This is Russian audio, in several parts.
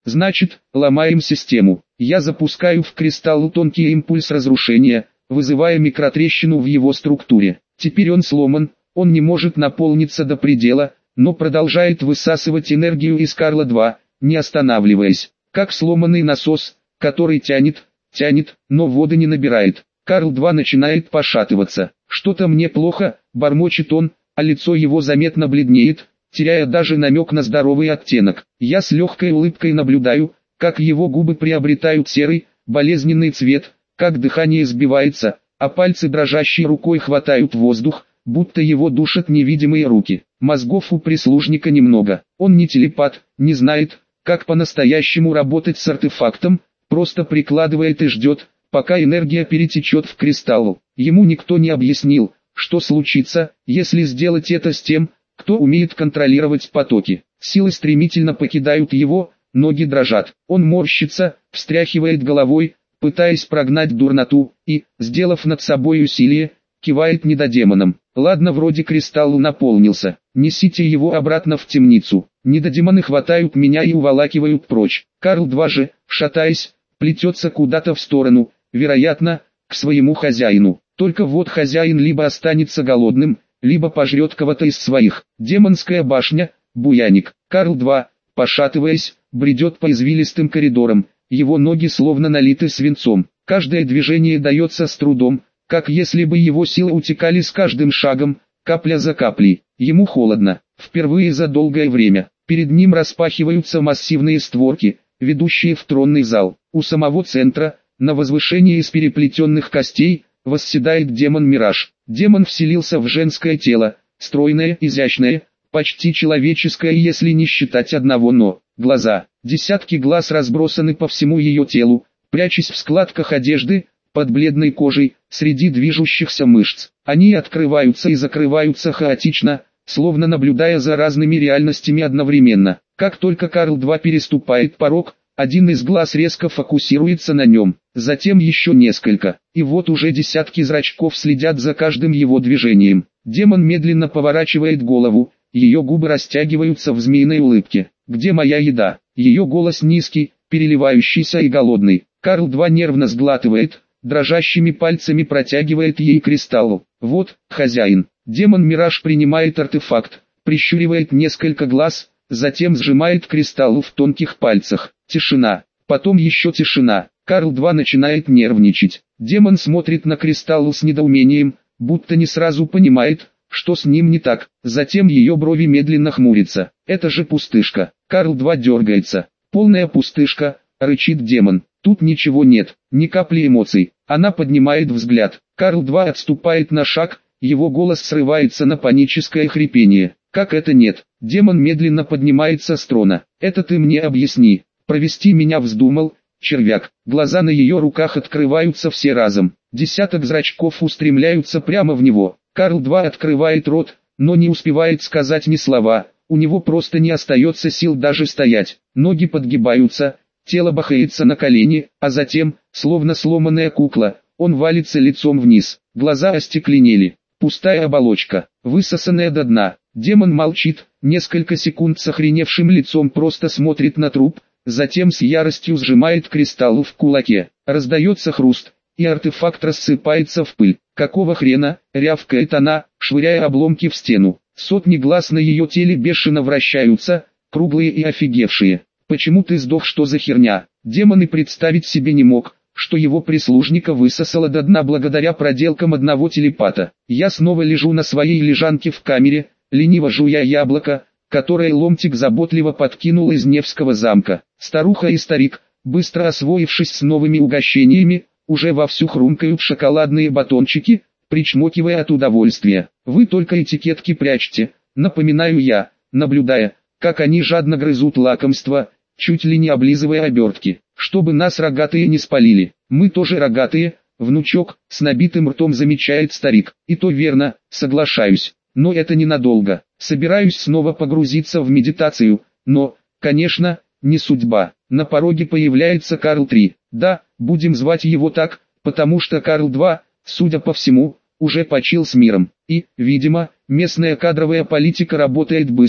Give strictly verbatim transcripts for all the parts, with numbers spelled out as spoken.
Значит, ломаем систему. Я запускаю в кристалл тонкий импульс разрушения, вызывая микротрещину в его структуре. Теперь он сломан, он не может наполниться до предела, но продолжает высасывать энергию из Карла два, не останавливаясь. Как сломанный насос, который тянет, тянет, но воды не набирает. Карл два начинает пошатываться. «Что-то мне плохо», — бормочет он, а лицо его заметно бледнеет, теряя даже намек на здоровый оттенок. Я с легкой улыбкой наблюдаю, как его губы приобретают серый, болезненный цвет, как дыхание сбивается, а пальцы дрожащей рукой хватают воздух, будто его душат невидимые руки. Мозгов у прислужника немного. Он не телепат, не знает, как по-настоящему работать с артефактом, просто прикладывает и ждет, пока энергия перетечет в кристалл. Ему никто не объяснил, что случится, если сделать это с тем, кто умеет контролировать потоки. Силы стремительно покидают его, ноги дрожат. Он морщится, встряхивает головой, пытаясь прогнать дурноту, и, сделав над собой усилие, кивает недодемонам. Ладно, вроде кристалл наполнился, несите его обратно в темницу. Недодемоны хватают меня и уволакивают прочь. Карл два же, шатаясь, плетется куда-то в сторону, вероятно, к своему хозяину. Только вот хозяин либо останется голодным, либо пожрет кого-то из своих. Демонская башня, буяник. Карл два, пошатываясь, бредет по извилистым коридорам, его ноги словно налиты свинцом. Каждое движение дается с трудом, как если бы его силы утекали с каждым шагом, капля за каплей. Ему холодно, впервые за долгое время. Перед ним распахиваются массивные створки, ведущие в тронный зал. У самого центра, на возвышении из переплетенных костей, восседает демон-мираж. Демон вселился в женское тело, стройное, изящное, почти человеческое, если не считать одного «но». Глаза, десятки глаз разбросаны по всему ее телу, прячась в складках одежды, под бледной кожей, среди движущихся мышц. Они открываются и закрываются хаотично, словно наблюдая за разными реальностями одновременно. Как только Карл два переступает порог, один из глаз резко фокусируется на нем, затем еще несколько, и вот уже десятки зрачков следят за каждым его движением. Демон медленно поворачивает голову, ее губы растягиваются в змеиной улыбке. «Где моя еда?» Ее голос низкий, переливающийся и голодный. Карл два нервно сглатывает, дрожащими пальцами протягивает ей кристалл. «Вот, хозяин». Демон-мираж принимает артефакт, прищуривает несколько глаз, затем сжимает кристалл в тонких пальцах. Тишина. Потом еще тишина. Карл два начинает нервничать. Демон смотрит на кристалл с недоумением, будто не сразу понимает, что с ним не так. Затем ее брови медленно хмурятся. Это же пустышка. Карл два дергается. Полная пустышка, рычит демон. Тут ничего нет, ни капли эмоций. Она поднимает взгляд. Карл два отступает на шаг, его голос срывается на паническое хрипение. Как это нет? Демон медленно поднимается с трона. Это ты мне объясни. Провести меня вздумал, червяк. Глаза на ее руках открываются все разом. Десяток зрачков устремляются прямо в него. Карл два открывает рот, но не успевает сказать ни слова. У него просто не остается сил даже стоять. Ноги подгибаются, тело бахается на колени, а затем, словно сломанная кукла, он валится лицом вниз. Глаза остекленели. Пустая оболочка, высосанная до дна. Демон молчит, несколько секунд с охреневшим лицом просто смотрит на труп, затем с яростью сжимает кристалл в кулаке. Раздается хруст, и артефакт рассыпается в пыль. «Какого хрена?» — рявкает она, швыряя обломки в стену. Сотни глаз на ее теле бешено вращаются, круглые и офигевшие. «Почему ты сдох, что за херня?» Демон и представить себе не мог, что его прислужника высосало до дна благодаря проделкам одного телепата. Я снова лежу на своей лежанке в камере, лениво жуя яблоко, которое ломтик заботливо подкинул из Невского замка. Старуха и старик, быстро освоившись с новыми угощениями, уже вовсю хрумкают шоколадные батончики, причмокивая от удовольствия. «Вы только этикетки прячьте», напоминаю я, наблюдая, как они жадно грызут лакомство, чуть ли не облизывая обертки, чтобы нас рогатые не спалили. «Мы тоже рогатые, внучок», с набитым ртом замечает старик. «И то верно, соглашаюсь, но это ненадолго. Собираюсь снова погрузиться в медитацию, но, конечно, не судьба». На пороге появляется Карл три. Да, будем звать его так, потому что Карл два, судя по всему, уже почил с миром. И, видимо, местная кадровая политика работает быстро,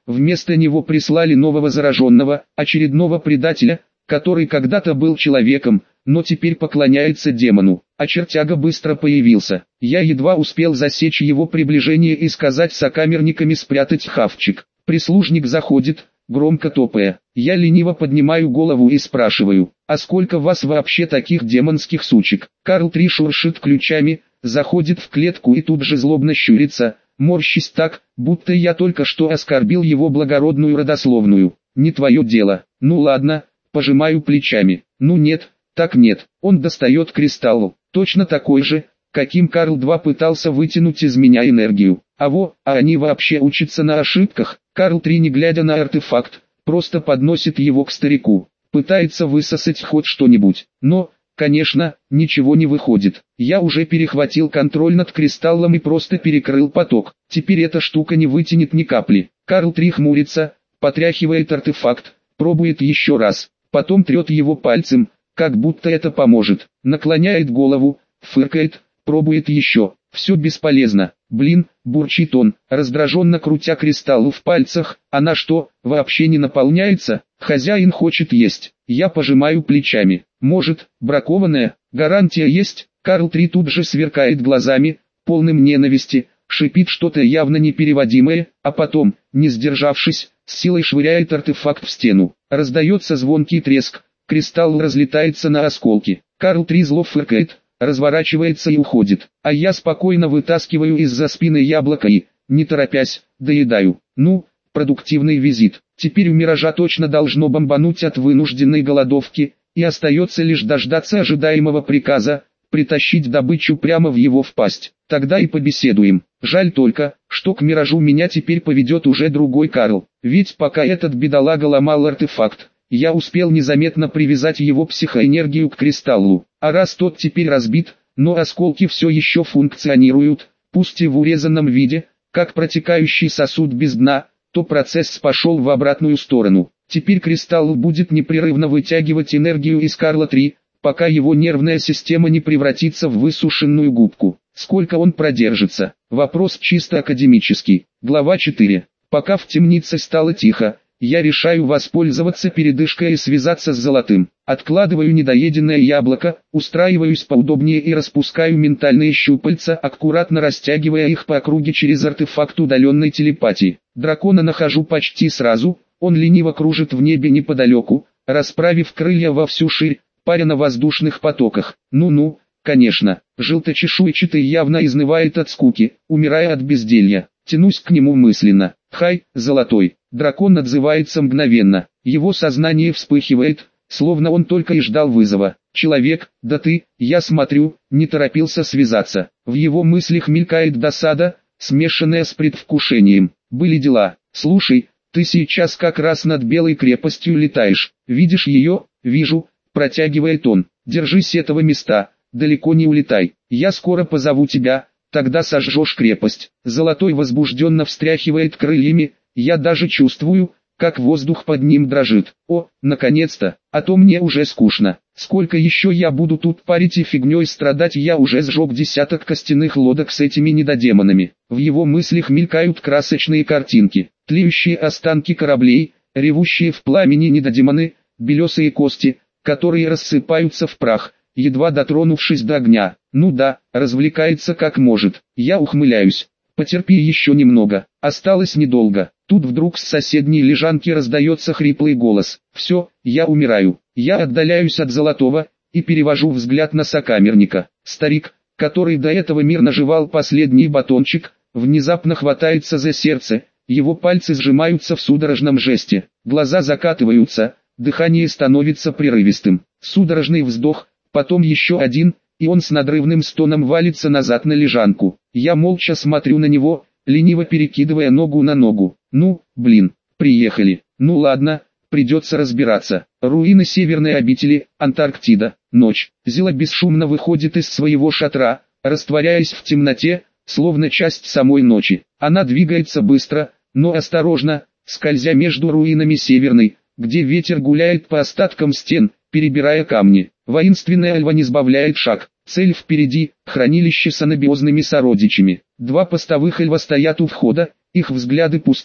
Вместо него прислали нового зараженного, очередного предателя, который когда-то был человеком, но теперь поклоняется демону. А чертяга быстро появился. Я едва успел засечь его приближение и сказать сокамерниками спрятать хавчик. Прислужник заходит, громко топая. Я лениво поднимаю голову и спрашиваю, а сколько вас вообще таких демонских сучек? Карл три шуршит ключами, заходит в клетку и тут же злобно щурится, морщись так, будто я только что оскорбил его благородную родословную. Не твое дело. Ну ладно, пожимаю плечами. Ну нет, так нет. Он достает кристалл, точно такой же, каким Карл два пытался вытянуть из меня энергию. А во, а они вообще учатся на ошибках. Карл три, не глядя на артефакт, просто подносит его к старику, пытается высосать хоть что-нибудь. Но, конечно, ничего не выходит. Я уже перехватил контроль над кристаллом и просто перекрыл поток. Теперь эта штука не вытянет ни капли. Карл три хмурится, потряхивает артефакт, пробует еще раз, потом трет его пальцем, как будто это поможет. Наклоняет голову, фыркает, пробует еще. Все бесполезно. Блин, бурчит он, раздраженно крутя кристалл в пальцах. Она что, вообще не наполняется? Хозяин хочет есть. Я пожимаю плечами. Может, бракованная? Гарантия есть? Карл три тут же сверкает глазами, полным ненависти, шипит что-то явно непереводимое, а потом, не сдержавшись, с силой швыряет артефакт в стену. Раздается звонкий треск, кристалл разлетается на осколки. Карл три зло фыркает, разворачивается и уходит, а я спокойно вытаскиваю из-за спины яблоко и, не торопясь, доедаю. Ну, продуктивный визит. Теперь у Миража точно должно бомбануть от вынужденной голодовки, и остается лишь дождаться ожидаемого приказа, притащить добычу прямо в его впасть. Тогда и побеседуем. Жаль только, что к Миражу меня теперь поведет уже другой Карл, ведь пока этот бедолага ломал артефакт, я успел незаметно привязать его психоэнергию к кристаллу, а раз тот теперь разбит, но осколки все еще функционируют, пусть и в урезанном виде, как протекающий сосуд без дна, то процесс пошел в обратную сторону. Теперь кристалл будет непрерывно вытягивать энергию из Карла три, пока его нервная система не превратится в высушенную губку. Сколько он продержится? Вопрос чисто академический. Глава четыре. Пока в темнице стало тихо, я решаю воспользоваться передышкой и связаться с Золотым. Откладываю недоеденное яблоко, устраиваюсь поудобнее и распускаю ментальные щупальца, аккуратно растягивая их по округе через артефакт удаленной телепатии. Дракона нахожу почти сразу, он лениво кружит в небе неподалеку, расправив крылья во всю ширь, паря на воздушных потоках. Ну-ну, конечно, желточешуйчатый явно изнывает от скуки, умирая от безделья. Тянусь к нему мысленно. Хай, Золотой. Дракон отзывается мгновенно. Его сознание вспыхивает, словно он только и ждал вызова. Человек, да ты, я смотрю, не торопился связаться. В его мыслях мелькает досада, смешанная с предвкушением. Были дела. Слушай, ты сейчас как раз над Белой крепостью летаешь. Видишь ее? Вижу, протягивает он. Держись этого места, далеко не улетай. Я скоро позову тебя. Тогда сожжешь крепость. Золотой возбужденно встряхивает крыльями, я даже чувствую, как воздух под ним дрожит. О, наконец-то, а то мне уже скучно. Сколько еще я буду тут парить и фигней страдать, я уже сжег десяток костяных лодок с этими недодемонами. В его мыслях мелькают красочные картинки, тлеющие останки кораблей, ревущие в пламени недодемоны, белесые кости, которые рассыпаются в прах, едва дотронувшись до огня. Ну да, развлекается как может. Я ухмыляюсь. Потерпи еще немного. Осталось недолго. Тут вдруг с соседней лежанки раздается хриплый голос. Все, я умираю. Я отдаляюсь от Золотого и перевожу взгляд на сокамерника. Старик, который до этого мирно жевал последний батончик, внезапно хватается за сердце. Его пальцы сжимаются в судорожном жесте. Глаза закатываются, дыхание становится прерывистым. Судорожный вздох, потом еще один, и он с надрывным стоном валится назад на лежанку. Я молча смотрю на него, лениво перекидывая ногу на ногу. Ну, блин, приехали. Ну ладно, придется разбираться. Руины Северной обители, Антарктида, ночь. Зила бесшумно выходит из своего шатра, растворяясь в темноте, словно часть самой ночи. Она двигается быстро, но осторожно, скользя между руинами Северной, где ветер гуляет по остаткам стен, перебирая камни. Воинственная Альва не сбавляет шаг. Цель впереди, хранилище с анабиозными сородичами. Два постовых Альва стоят у входа, их взгляды пустые,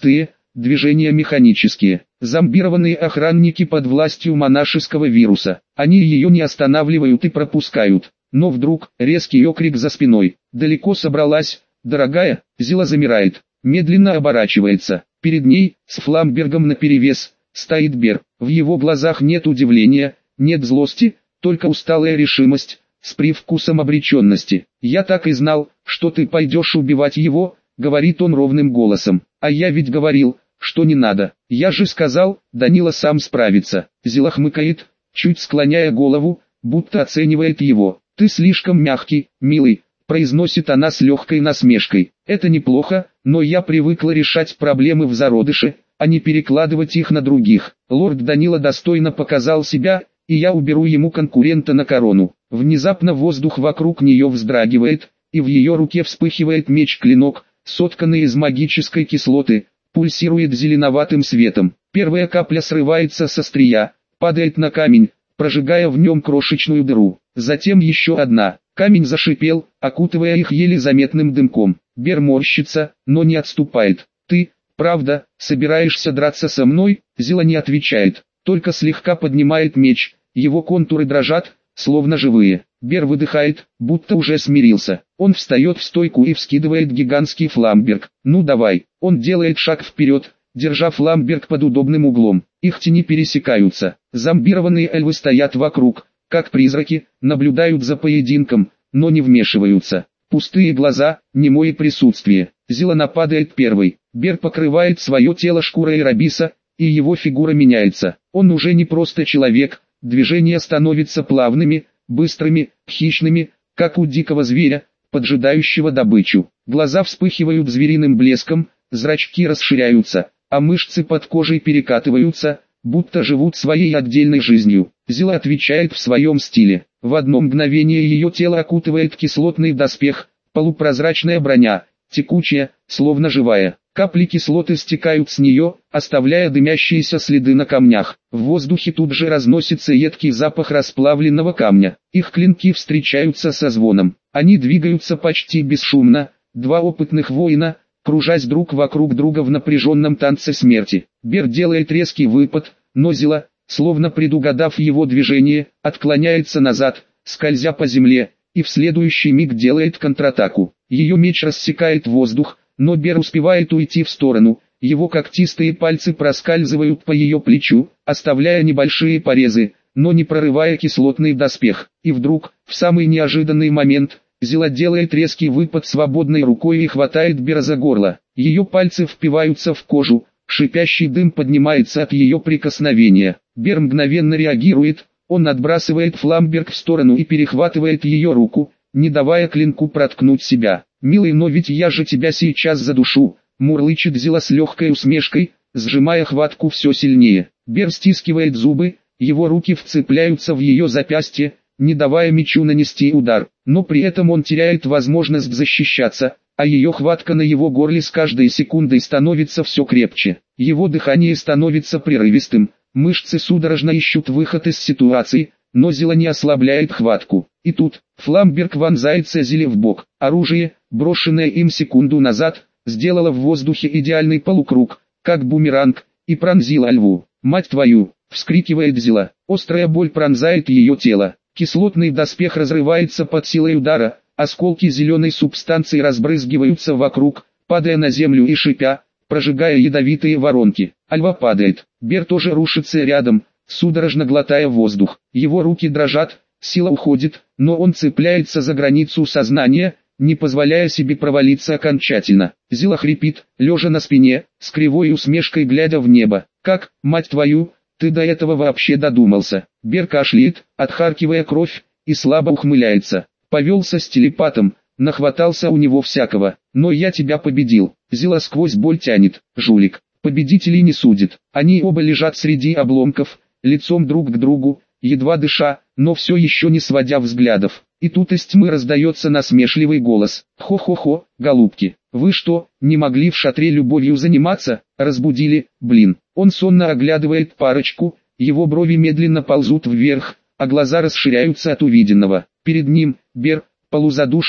движения механические. Зомбированные охранники под властью монашеского вируса. Они ее не останавливают и пропускают. Но вдруг, резкий окрик за спиной. «Далеко собралась, дорогая?» Зила замирает, медленно оборачивается. Перед ней, с Фламбергом наперевес, стоит Бер. В его глазах нет удивления, нет злости, только усталая решимость, с привкусом обреченности. «Я так и знал, что ты пойдешь убивать его», — говорит он ровным голосом. «А я ведь говорил, что не надо. Я же сказал, Данила сам справится». Зила хмыкает, чуть склоняя голову, будто оценивает его. «Ты слишком мягкий, милый», — произносит она с легкой насмешкой. «Это неплохо, но я привыкла решать проблемы в зародыше, а не перекладывать их на других. Лорд Данила достойно показал себя, и я уберу ему конкурента на корону». Внезапно воздух вокруг нее вздрагивает, и в ее руке вспыхивает меч-клинок, сотканный из магической кислоты, пульсирует зеленоватым светом. Первая капля срывается с острия, падает на камень, прожигая в нем крошечную дыру. Затем еще одна. Камень зашипел, окутывая их еле заметным дымком. Бер морщится, но не отступает. «Ты, правда, собираешься драться со мной?» Зила не отвечает, только слегка поднимает меч, его контуры дрожат, словно живые. Бер выдыхает, будто уже смирился. Он встает в стойку и вскидывает гигантский фламберг. «Ну давай». Он делает шаг вперед, держа фламберг под удобным углом. Их тени пересекаются. Зомбированные эльвы стоят вокруг, как призраки, наблюдают за поединком, но не вмешиваются. Пустые глаза, немое присутствие. Зила нападает первой. Бер покрывает свое тело шкурой рабиса, и его фигура меняется. Он уже не просто человек, движения становятся плавными, быстрыми, хищными, как у дикого зверя, поджидающего добычу. Глаза вспыхивают звериным блеском, зрачки расширяются, а мышцы под кожей перекатываются, будто живут своей отдельной жизнью. Зила отвечает в своем стиле. В одно мгновение ее тело окутывает кислотный доспех, полупрозрачная броня, текучая, словно живая. Капли кислоты стекают с нее, оставляя дымящиеся следы на камнях. В воздухе тут же разносится едкий запах расплавленного камня. Их клинки встречаются со звоном. Они двигаются почти бесшумно. Два опытных воина, кружась друг вокруг друга в напряженном танце смерти. Бер делает резкий выпад, но Зила, словно предугадав его движение, отклоняется назад, скользя по земле, и в следующий миг делает контратаку. Ее меч рассекает воздух, но Бер успевает уйти в сторону, его когтистые пальцы проскальзывают по ее плечу, оставляя небольшие порезы, но не прорывая кислотный доспех. И вдруг, в самый неожиданный момент, Зила делает резкий выпад свободной рукой и хватает Бера за горло. Ее пальцы впиваются в кожу, шипящий дым поднимается от ее прикосновения. Бер мгновенно реагирует, он отбрасывает фламберг в сторону и перехватывает ее руку, не давая клинку проткнуть себя. «Милый, но ведь я же тебя сейчас задушу», — мурлычет Зила с легкой усмешкой, сжимая хватку все сильнее. Бер стискивает зубы, его руки вцепляются в ее запястье, не давая мечу нанести удар, но при этом он теряет возможность защищаться, а ее хватка на его горле с каждой секундой становится все крепче. Его дыхание становится прерывистым, мышцы судорожно ищут выход из ситуации, но Зила не ослабляет хватку. И тут, фламберг вонзается Зиле в бок. Оружие, брошенное им секунду назад, сделало в воздухе идеальный полукруг, как бумеранг, и пронзило льву. «Мать твою!» — вскрикивает Зила. Острая боль пронзает ее тело. Кислотный доспех разрывается под силой удара, осколки зеленой субстанции разбрызгиваются вокруг, падая на землю и шипя, прожигая ядовитые воронки. Альва падает. Бер тоже рушится рядом, судорожно глотая воздух. Его руки дрожат, сила уходит, но он цепляется за границу сознания, не позволяя себе провалиться окончательно. Зила хрипит, лежа на спине, с кривой усмешкой глядя в небо. «Как, мать твою, ты до этого вообще додумался?» Бер кашляет, отхаркивая кровь, и слабо ухмыляется. «Повелся с телепатом, нахватался у него всякого, но я тебя победил». Зила сквозь боль тянет. «Жулик, победителей не судит». Они оба лежат среди обломков, лицом друг к другу, едва дыша, но все еще не сводя взглядов. И тут из тьмы раздается насмешливый голос. «Хо-хо-хо, голубки, вы что, не могли в шатре любовью заниматься? Разбудили, блин». Он сонно оглядывает парочку, его брови медленно ползут вверх, а глаза расширяются от увиденного. Перед ним, Бер, полузадушенный,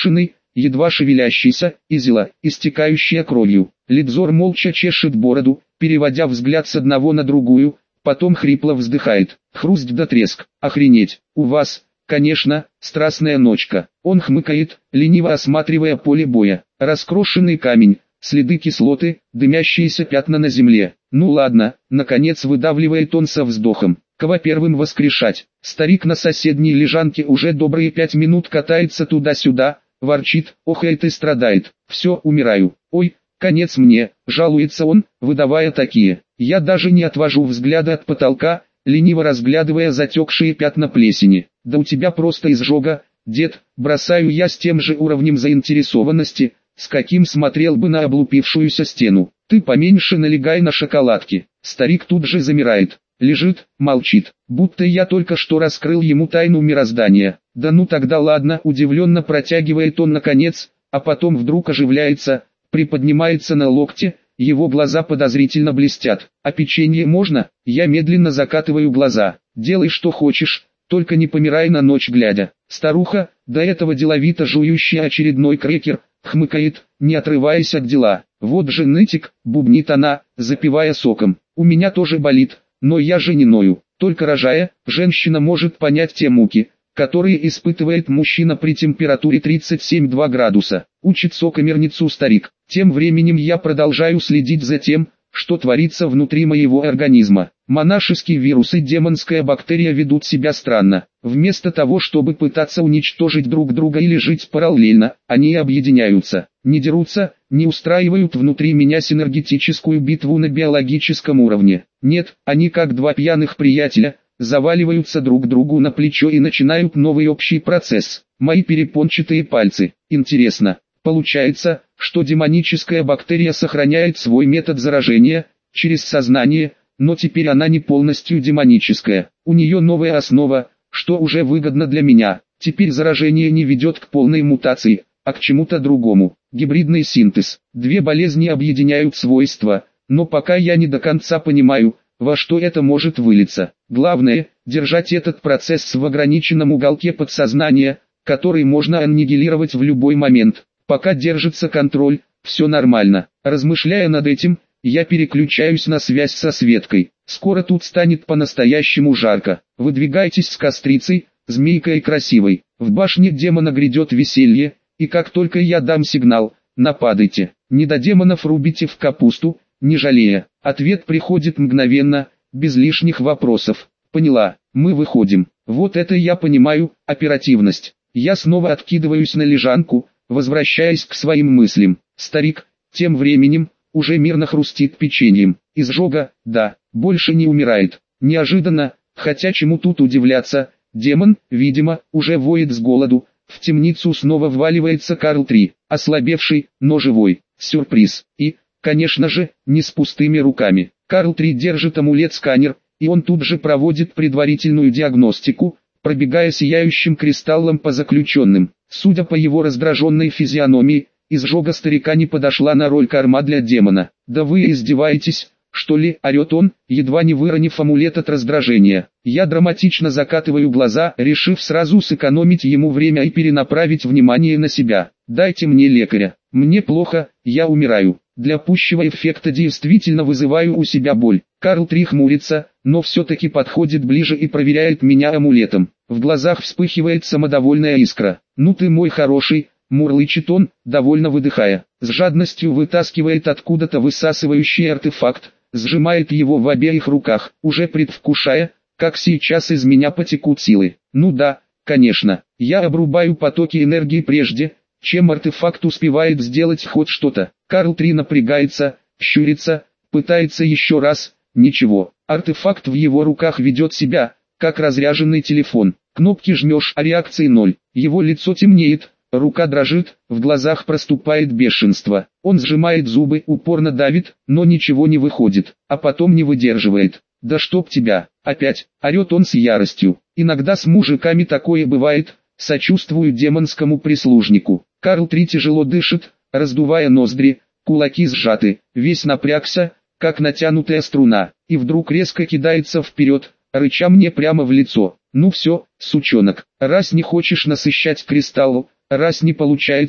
едва шевелящийся, изела, истекающая кровью. Лидзор молча чешет бороду, переводя взгляд с одного на другую, потом хрипло вздыхает. Хруст да треск. Охренеть, у вас, конечно, страстная ночка. Он хмыкает, лениво осматривая поле боя. Раскрошенный камень, следы кислоты, дымящиеся пятна на земле. Ну ладно, наконец выдавливает он со вздохом. Кого первым воскрешать? Старик на соседней лежанке уже добрые пять минут катается туда-сюда, ворчит, охает и страдает. Все, умираю. Ой, конец мне, жалуется он, выдавая такие. Я даже не отвожу взгляда от потолка, лениво разглядывая затекшие пятна плесени. Да у тебя просто изжога, дед, бросаю я с тем же уровнем заинтересованности, с каким смотрел бы на облупившуюся стену. Ты поменьше налегай на шоколадки. Старик тут же замирает. Лежит, молчит, будто я только что раскрыл ему тайну мироздания. Да ну тогда ладно, удивленно протягивает он наконец, а потом вдруг оживляется, приподнимается на локте, его глаза подозрительно блестят. А печенье можно? Я медленно закатываю глаза. Делай что хочешь, только не помирай на ночь глядя. Старуха, до этого деловито жующая очередной крекер, хмыкает, не отрываясь от дела. Вот же нытик, бубнит она, запивая соком. У меня тоже болит. Но я же не ною, только рожая, женщина может понять те муки, которые испытывает мужчина при температуре тридцать семь и два градуса. Учит сокомерницу старик. Тем временем я продолжаю следить за тем, что творится внутри моего организма. Монашеские вирусы и демонская бактерия ведут себя странно. Вместо того, чтобы пытаться уничтожить друг друга или жить параллельно, они объединяются. Не дерутся, не устраивают внутри меня синергетическую битву на биологическом уровне. Нет, они как два пьяных приятеля, заваливаются друг другу на плечо и начинают новый общий процесс. Мои перепончатые пальцы. Интересно, получается, что демоническая бактерия сохраняет свой метод заражения, через сознание, но теперь она не полностью демоническая. У нее новая основа, что уже выгодно для меня. Теперь заражение не ведет к полной мутации, а к чему-то другому. Гибридный синтез. Две болезни объединяют свойства, но пока я не до конца понимаю, во что это может вылиться. Главное, держать этот процесс в ограниченном уголке подсознания, который можно аннигилировать в любой момент. Пока держится контроль, все нормально. Размышляя над этим, я переключаюсь на связь со Светкой. Скоро тут станет по-настоящему жарко. Выдвигайтесь с кострицей, змейкой красивой. В башне демона грядет веселье, и как только я дам сигнал, нападайте. Не до демонов рубите в капусту, не жалея. Ответ приходит мгновенно, без лишних вопросов. Поняла, мы выходим. Вот это я понимаю, оперативность. Я снова откидываюсь на лежанку, возвращаясь к своим мыслям. Старик, тем временем, уже мирно хрустит печеньем. Изжога, да, больше не умирает. Неожиданно, хотя чему тут удивляться, демон, видимо, уже воет с голоду. В темницу снова вваливается Карл три, ослабевший, но живой. Сюрприз. И, конечно же, не с пустыми руками. Карл три держит амулет-сканер, и он тут же проводит предварительную диагностику, пробегая сияющим кристаллом по заключенным. Судя по его раздраженной физиономии, изжога старика не подошла на роль корма для демона. «Да вы издеваетесь, что ли?» – орет он, едва не выронив амулет от раздражения. Я драматично закатываю глаза, решив сразу сэкономить ему время и перенаправить внимание на себя. «Дайте мне лекаря. Мне плохо, я умираю». Для пущего эффекта действительно вызываю у себя боль. Карл три хмурится, но все-таки подходит ближе и проверяет меня амулетом. В глазах вспыхивает самодовольная искра. «Ну ты мой хороший», — мурлычет он, довольно выдыхая. С жадностью вытаскивает откуда-то высасывающий артефакт, сжимает его в обеих руках, уже предвкушая, как сейчас из меня потекут силы. Ну да, конечно, я обрубаю потоки энергии прежде, чем артефакт успевает сделать хоть что-то. Карл три напрягается, щурится, пытается еще раз, ничего. Артефакт в его руках ведет себя, как разряженный телефон. Кнопки жмешь, а реакции ноль. Его лицо темнеет, рука дрожит, в глазах проступает бешенство. Он сжимает зубы, упорно давит, но ничего не выходит, а потом не выдерживает. «Да чтоб тебя!» Опять, орет он с яростью. Иногда с мужиками такое бывает, сочувствую демонскому прислужнику. Карл три тяжело дышит, раздувая ноздри, кулаки сжаты, весь напрягся, как натянутая струна, и вдруг резко кидается вперед, рыча мне прямо в лицо. «Ну все, сучонок, раз не хочешь насыщать кристалл, раз не получается,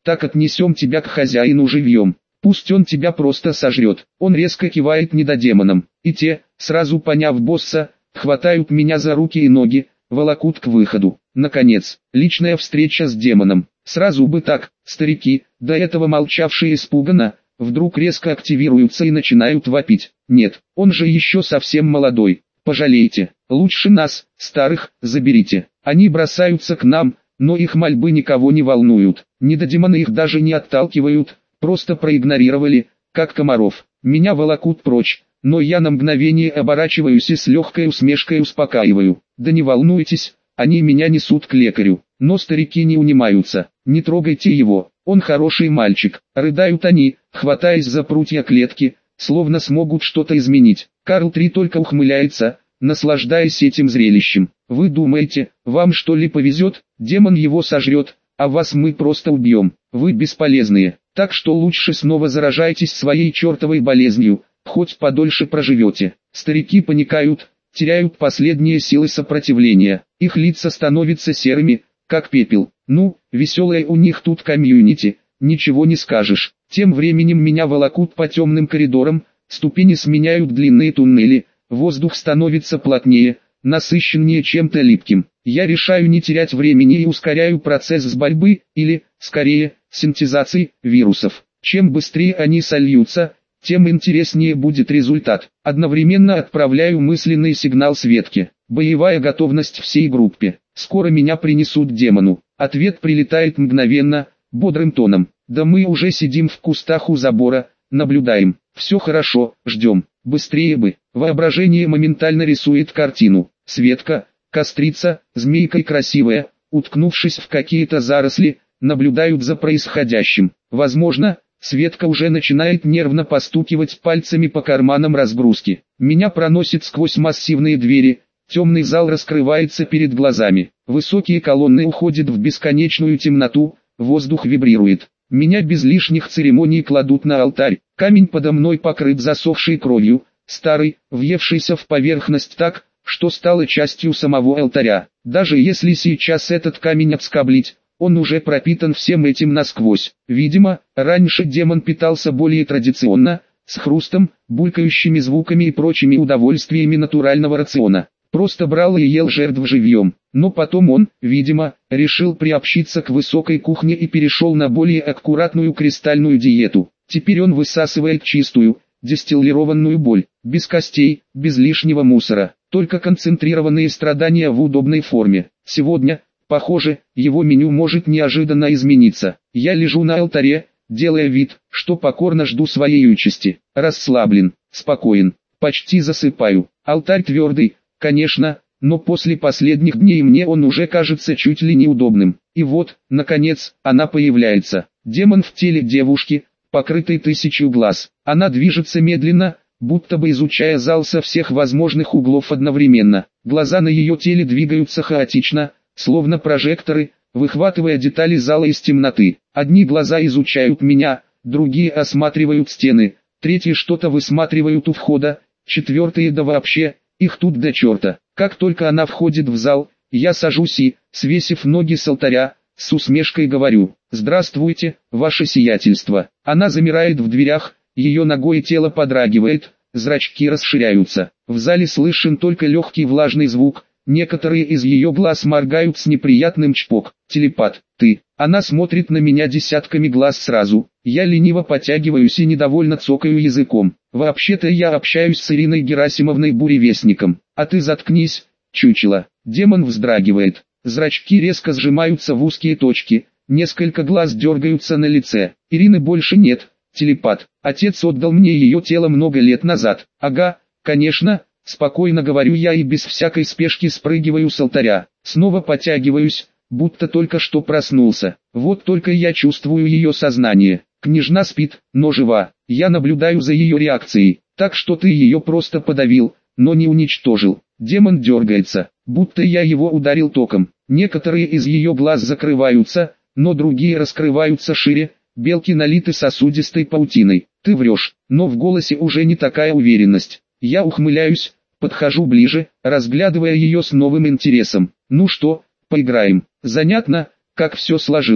так отнесем тебя к хозяину живьем. Пусть он тебя просто сожрет. Он резко кивает недодемонам, и те, сразу поняв босса, хватают меня за руки и ноги, волокут к выходу. Наконец, личная встреча с демоном. Сразу бы так, старики, до этого молчавшие испуганно, вдруг резко активируются и начинают вопить. Нет, он же еще совсем молодой. Пожалейте, лучше нас, старых, заберите. Они бросаются к нам, но их мольбы никого не волнуют. Недодемоны их даже не отталкивают, просто проигнорировали, как комаров. Меня волокут прочь, но я на мгновение оборачиваюсь и с легкой усмешкой успокаиваю. Да не волнуйтесь, они меня несут к лекарю. Но старики не унимаются. Не трогайте его, он хороший мальчик. Рыдают они, хватаясь за прутья клетки, словно смогут что-то изменить. Карл Три только ухмыляется, наслаждаясь этим зрелищем. Вы думаете, вам что ли повезет? Демон его сожрет, а вас мы просто убьем. Вы бесполезные, так что лучше снова заражайтесь своей чертовой болезнью, хоть подольше проживете. Старики паникают, теряют последние силы сопротивления. Их лица становятся серыми, как пепел. Ну, веселое у них тут комьюнити, ничего не скажешь. Тем временем меня волокут по темным коридорам, ступени сменяют длинные туннели, воздух становится плотнее, насыщеннее чем-то липким. Я решаю не терять времени и ускоряю процесс с борьбы, или, скорее, синтезации, вирусов. Чем быстрее они сольются, тем интереснее будет результат. Одновременно отправляю мысленный сигнал Светке. Боевая готовность всей группе. Скоро меня принесут к демону. Ответ прилетает мгновенно, бодрым тоном. Да мы уже сидим в кустах у забора, наблюдаем. Все хорошо, ждем. Быстрее бы. Воображение моментально рисует картину. Светка, кострица, змейкой красивая, уткнувшись в какие-то заросли, наблюдают за происходящим. Возможно, Светка уже начинает нервно постукивать пальцами по карманам разгрузки. Меня проносит сквозь массивные двери, темный зал раскрывается перед глазами. Высокие колонны уходят в бесконечную темноту, воздух вибрирует. Меня без лишних церемоний кладут на алтарь. Камень подо мной покрыт засохшей кровью, старый, въевшийся в поверхность так, что стало частью самого алтаря. Даже если сейчас этот камень отскоблить, он уже пропитан всем этим насквозь. Видимо, раньше демон питался более традиционно, с хрустом, булькающими звуками и прочими удовольствиями натурального рациона. Просто брал и ел жертв живьем. Но потом он, видимо, решил приобщиться к высокой кухне и перешел на более аккуратную кристальную диету. Теперь он высасывает чистую, дистиллированную боль, без костей, без лишнего мусора, только концентрированные страдания в удобной форме. Сегодня, похоже, его меню может неожиданно измениться. Я лежу на алтаре, делая вид, что покорно жду своей участи. Расслаблен, спокоен, почти засыпаю. Алтарь твердый, конечно, но после последних дней мне он уже кажется чуть ли неудобным. И вот, наконец, она появляется. Демон в теле девушки, покрытый тысячу глаз. Она движется медленно, будто бы изучая зал со всех возможных углов одновременно. Глаза на ее теле двигаются хаотично, словно прожекторы, выхватывая детали зала из темноты. Одни глаза изучают меня, другие осматривают стены, третьи что-то высматривают у входа, четвертые да вообще, их тут до черта. Как только она входит в зал, я сажусь и, свесив ноги с алтаря, с усмешкой говорю: «Здравствуйте, ваше сиятельство». Она замирает в дверях, ее ногой тело подрагивает, зрачки расширяются. В зале слышен только легкий влажный звук, некоторые из ее глаз моргают с неприятным чпок. «Телепат, ты». Она смотрит на меня десятками глаз сразу. Я лениво потягиваюсь и недовольно цокаю языком. Вообще-то я общаюсь с Ириной Герасимовной Буревестником. А ты заткнись, чучело. Демон вздрагивает. Зрачки резко сжимаются в узкие точки. Несколько глаз дергаются на лице. Ирины больше нет. Телепат. Отец отдал мне ее тело много лет назад. Ага, конечно, спокойно говорю я и без всякой спешки спрыгиваю с алтаря. Снова потягиваюсь, будто только что проснулся. Вот только я чувствую ее сознание. Княжна спит, но жива. Я наблюдаю за ее реакцией. Так что ты ее просто подавил, но не уничтожил. Демон дергается, будто я его ударил током. Некоторые из ее глаз закрываются, но другие раскрываются шире. Белки налиты сосудистой паутиной. Ты врешь, но в голосе уже не такая уверенность. Я ухмыляюсь, подхожу ближе, разглядывая ее с новым интересом. Ну что, поиграем? Занятно, как все сложилось.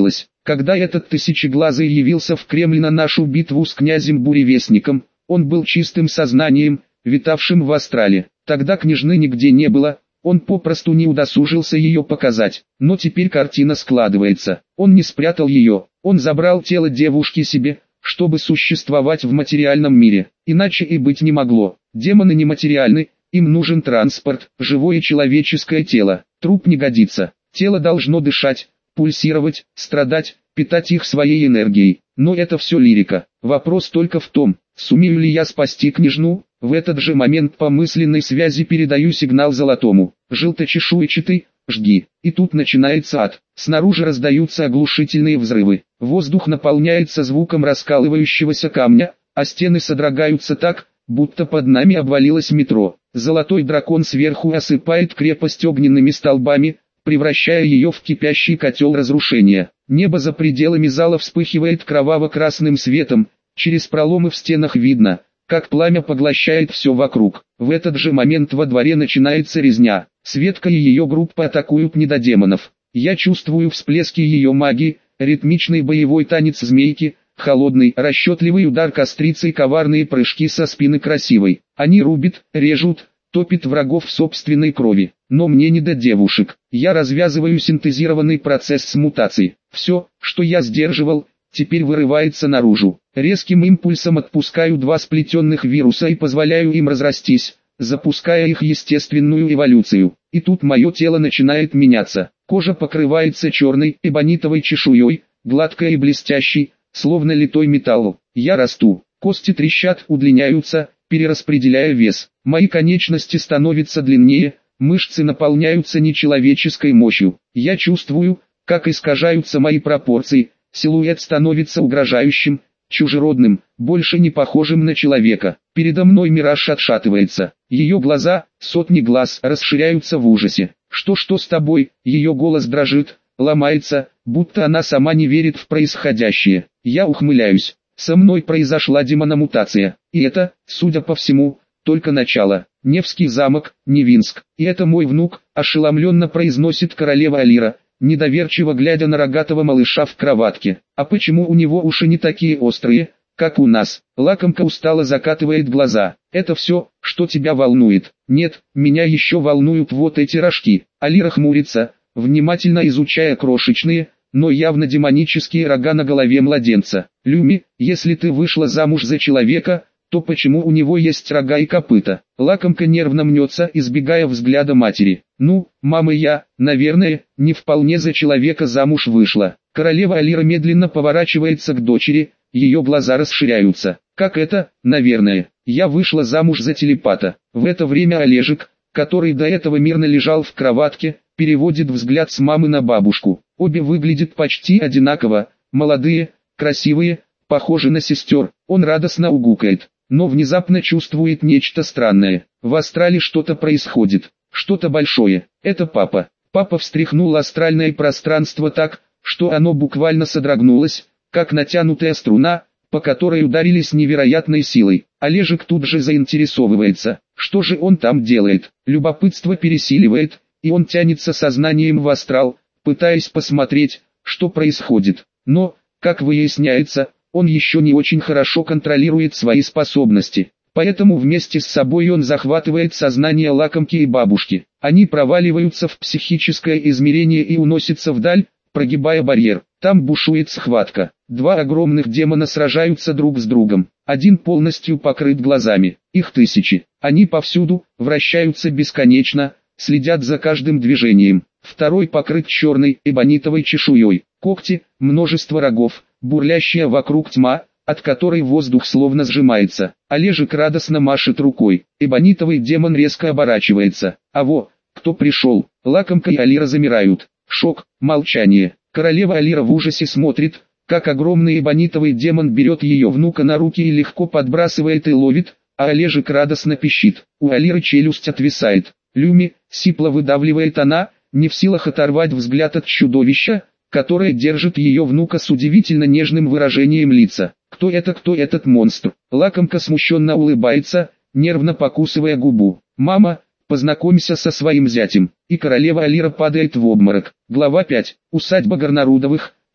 Когда этот тысячеглазый явился в Кремль на нашу битву с князем Буревестником, он был чистым сознанием, витавшим в астрале. Тогда княжны нигде не было, он попросту не удосужился ее показать. Но теперь картина складывается. Он не спрятал ее, он забрал тело девушки себе, чтобы существовать в материальном мире. Иначе и быть не могло. Демоны нематериальны, им нужен транспорт, живое человеческое тело. Труп не годится. Тело должно дышать, пульсировать, страдать, питать их своей энергией. Но это все лирика. Вопрос только в том, сумею ли я спасти княжну. В этот же момент по мысленной связи передаю сигнал Золотому. Желточешуйчатый, жги. И тут начинается ад. Снаружи раздаются оглушительные взрывы. Воздух наполняется звуком раскалывающегося камня, а стены содрогаются так, будто под нами обвалилось метро. Золотой дракон сверху осыпает крепость огненными столбами, превращая ее в кипящий котел разрушения. Небо за пределами зала вспыхивает кроваво-красным светом, через проломы в стенах видно, как пламя поглощает все вокруг. В этот же момент во дворе начинается резня. Светка и ее группа атакуют недодемонов. Я чувствую всплески ее магии, ритмичный боевой танец змейки, холодный, расчетливый удар кострицей, коварные прыжки со спины красивой. Они рубят, режут, топят врагов в собственной крови. Но мне не до девушек. Я развязываю синтезированный процесс мутации. Все, что я сдерживал, теперь вырывается наружу. Резким импульсом отпускаю два сплетенных вируса и позволяю им разрастись, запуская их естественную эволюцию. И тут мое тело начинает меняться. Кожа покрывается черной эбонитовой чешуей, гладкой и блестящей, словно литой металл. Я расту, кости трещат, удлиняются, перераспределяя вес. Мои конечности становятся длиннее, мышцы наполняются нечеловеческой мощью. Я чувствую, как искажаются мои пропорции, силуэт становится угрожающим, чужеродным, больше не похожим на человека. Передо мной мираж отшатывается. Ее глаза, сотни глаз, расширяются в ужасе. «Что-что с тобой?» Ее голос дрожит, ломается, будто она сама не верит в происходящее. Я ухмыляюсь. Со мной произошла демономутация. И это, судя по всему, только начало. Невский замок, Невинск. И это мой внук, ошеломленно произносит королева Алира, недоверчиво глядя на рогатого малыша в кроватке. А почему у него уши не такие острые, как у нас? Лакомка устало закатывает глаза. Это все, что тебя волнует. Нет, меня еще волнуют вот эти рожки. Алира хмурится, внимательно изучая крошечные, но явно демонические рога на голове младенца. Люми, если ты вышла замуж за человека, то почему у него есть рога и копыта? Лакомка нервно мнется, избегая взгляда матери. Ну, мама, я, наверное, не вполне за человека замуж вышла. Королева Алира медленно поворачивается к дочери, ее глаза расширяются. Как это, наверное? Я вышла замуж за телепата. В это время Олежек, который до этого мирно лежал в кроватке, переводит взгляд с мамы на бабушку. Обе выглядят почти одинаково, молодые, красивые, похожи на сестер. Он радостно угукает, но внезапно чувствует нечто странное. В астрале что-то происходит, что-то большое. Это папа. Папа встряхнул астральное пространство так, что оно буквально содрогнулось, как натянутая струна, по которой ударили с невероятной силой. Олежек тут же заинтересовывается, что же он там делает. Любопытство пересиливает, и он тянется сознанием в астрал, пытаясь посмотреть, что происходит. Но, как выясняется, он еще не очень хорошо контролирует свои способности. Поэтому вместе с собой он захватывает сознание лакомки и бабушки. Они проваливаются в психическое измерение и уносятся вдаль, прогибая барьер. Там бушует схватка. Два огромных демона сражаются друг с другом. Один полностью покрыт глазами. Их тысячи. Они повсюду, вращаются бесконечно, следят за каждым движением. Второй покрыт черной эбонитовой чешуей. Когти, множество рогов, бурлящая вокруг тьма, от которой воздух словно сжимается. Олежек радостно машет рукой. Эбонитовый демон резко оборачивается. А во, кто пришел? Лакомка и Алира замирают. Шок, молчание. Королева Алира в ужасе смотрит, как огромный эбонитовый демон берет ее внука на руки и легко подбрасывает и ловит, а Олежек радостно пищит. У Алиры челюсть отвисает. «Люми», сипло выдавливает она, не в силах оторвать взгляд от чудовища, которое держит ее внука с удивительно нежным выражением лица. «Кто это, кто этот монстр?» Лакомка смущенно улыбается, нервно покусывая губу. «Мама, познакомься со своим зятем». И королева Алира падает в обморок. Глава пять. Усадьба Горнарудовых,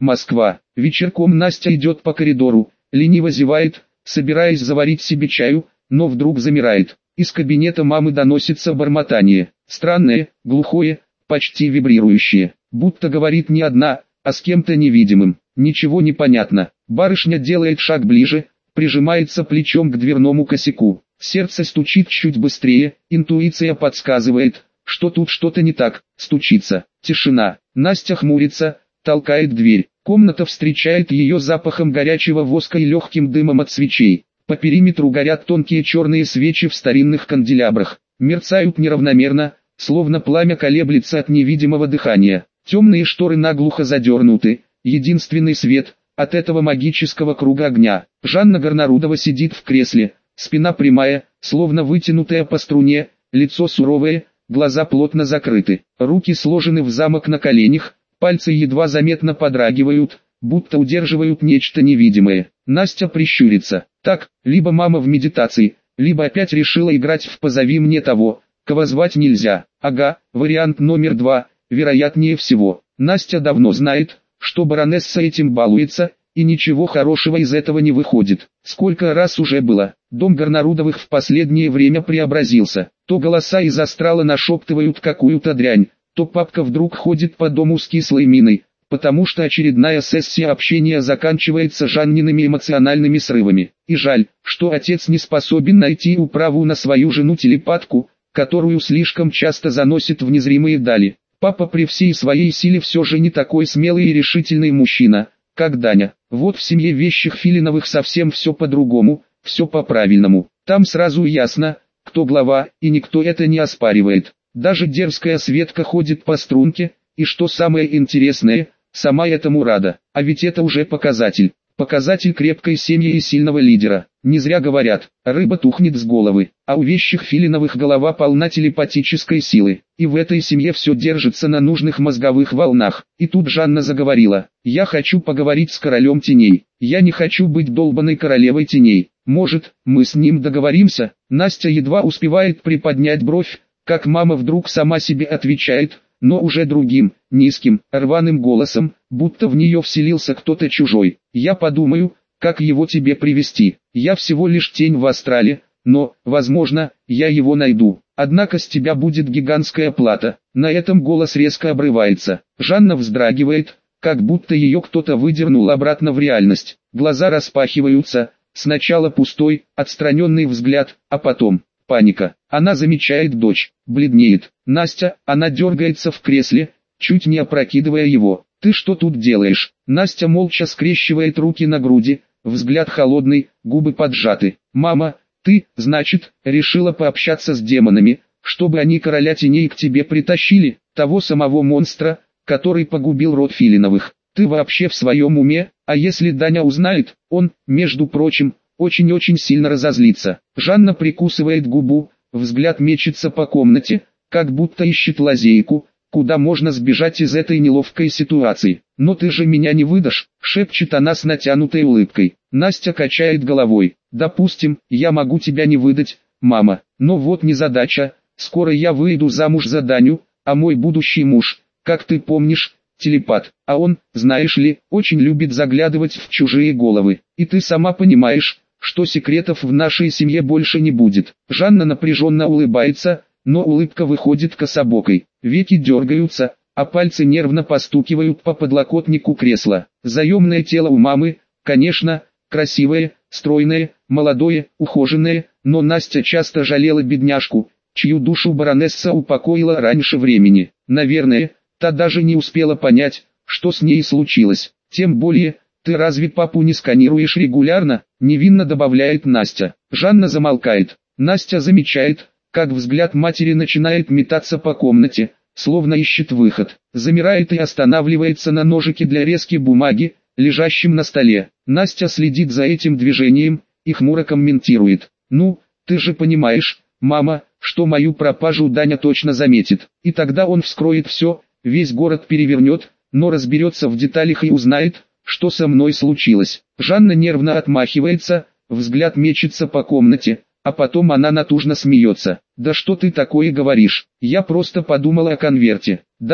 Москва. Вечерком Настя идет по коридору, лениво зевает, собираясь заварить себе чаю, но вдруг замирает. Из кабинета мамы доносится бормотание. Странное, глухое, почти вибрирующее. Будто говорит не одна, а с кем-то невидимым. Ничего не понятно. Барышня делает шаг ближе, прижимается плечом к дверному косяку. Сердце стучит чуть быстрее, интуиция подсказывает, что тут что-то не так, стучится. Тишина. Настя хмурится, толкает дверь. Комната встречает ее запахом горячего воска и легким дымом от свечей. По периметру горят тонкие черные свечи в старинных канделябрах. Мерцают неравномерно, словно пламя колеблется от невидимого дыхания. Темные шторы наглухо задернуты. Единственный свет от этого магического круга огня. Жанна Горнарудова сидит в кресле. Спина прямая, словно вытянутая по струне, лицо суровое, глаза плотно закрыты. Руки сложены в замок на коленях, пальцы едва заметно подрагивают, будто удерживают нечто невидимое. Настя прищурится. Так, либо мама в медитации, либо опять решила играть в «позови мне того, кого звать нельзя». Ага, вариант номер два, вероятнее всего. Настя давно знает, что баронесса этим балуется, и ничего хорошего из этого не выходит. Сколько раз уже было, дом Горнарудовых в последнее время преобразился. То голоса из астрала нашептывают какую-то дрянь, то папка вдруг ходит по дому с кислой миной, потому что очередная сессия общения заканчивается Жанниными эмоциональными срывами. И жаль, что отец не способен найти управу на свою жену-телепатку, которую слишком часто заносит в незримые дали. Папа при всей своей силе все же не такой смелый и решительный мужчина, как Даня. Вот в семье Вещих Филиновых совсем все по-другому, все по-правильному. Там сразу ясно, кто глава, и никто это не оспаривает. Даже дерзкая Светка ходит по струнке, и что самое интересное, сама этому рада. А ведь это уже показатель. Показатель крепкой семьи и сильного лидера. Не зря говорят, рыба тухнет с головы, а у Вещих Филиновых голова полна телепатической силы. И в этой семье все держится на нужных мозговых волнах. И тут Жанна заговорила. Я хочу поговорить с королем теней. Я не хочу быть долбанной королевой теней. Может, мы с ним договоримся? Настя едва успевает приподнять бровь, как мама вдруг сама себе отвечает, но уже другим, низким, рваным голосом, будто в нее вселился кто-то чужой. Я подумаю, как его тебе привести. Я всего лишь тень в астрале, но, возможно, я его найду. Однако с тебя будет гигантская плата. На этом голос резко обрывается. Жанна вздрагивает, как будто ее кто-то выдернул обратно в реальность. Глаза распахиваются, сначала пустой, отстраненный взгляд, а потом паника. Она замечает дочь, бледнеет. Настя, она дергается в кресле, чуть не опрокидывая его. «Ты что тут делаешь?» Настя молча скрещивает руки на груди, взгляд холодный, губы поджаты. «Мама, ты, значит, решила пообщаться с демонами, чтобы они короля теней к тебе притащили, того самого монстра, который погубил род Филиновых. Ты вообще в своем уме? А если Даня узнает, он, между прочим, очень-очень сильно разозлится». Жанна прикусывает губу, взгляд мечется по комнате, как будто ищет лазейку, куда можно сбежать из этой неловкой ситуации. «Но ты же меня не выдашь», — шепчет она с натянутой улыбкой. Настя качает головой. «Допустим, я могу тебя не выдать, мама, но вот незадача, скоро я выйду замуж за Даню, а мой будущий муж, как ты помнишь, телепат, а он, знаешь ли, очень любит заглядывать в чужие головы. И ты сама понимаешь, что секретов в нашей семье больше не будет». Жанна напряженно улыбается, но улыбка выходит кособокой. Веки дергаются, а пальцы нервно постукивают по подлокотнику кресла. Заемное тело у мамы, конечно, красивое, стройное, молодое, ухоженное, но Настя часто жалела бедняжку, чью душу баронесса упокоила раньше времени. Наверное, та даже не успела понять, что с ней случилось. Тем более, ты разве папу не сканируешь регулярно? Невинно добавляет Настя. Жанна замолкает. Настя замечает, как взгляд матери начинает метаться по комнате, словно ищет выход. Замирает и останавливается на ножике для резки бумаги, лежащем на столе. Настя следит за этим движением и хмуро комментирует. «Ну, ты же понимаешь, мама, что мою пропажу Даня точно заметит. И тогда он вскроет все, весь город перевернет, но разберется в деталях и узнает, что со мной случилось». Жанна нервно отмахивается, взгляд мечется по комнате, а потом она натужно смеется. «Да что ты такое говоришь? Я просто подумала о конверте». «Да,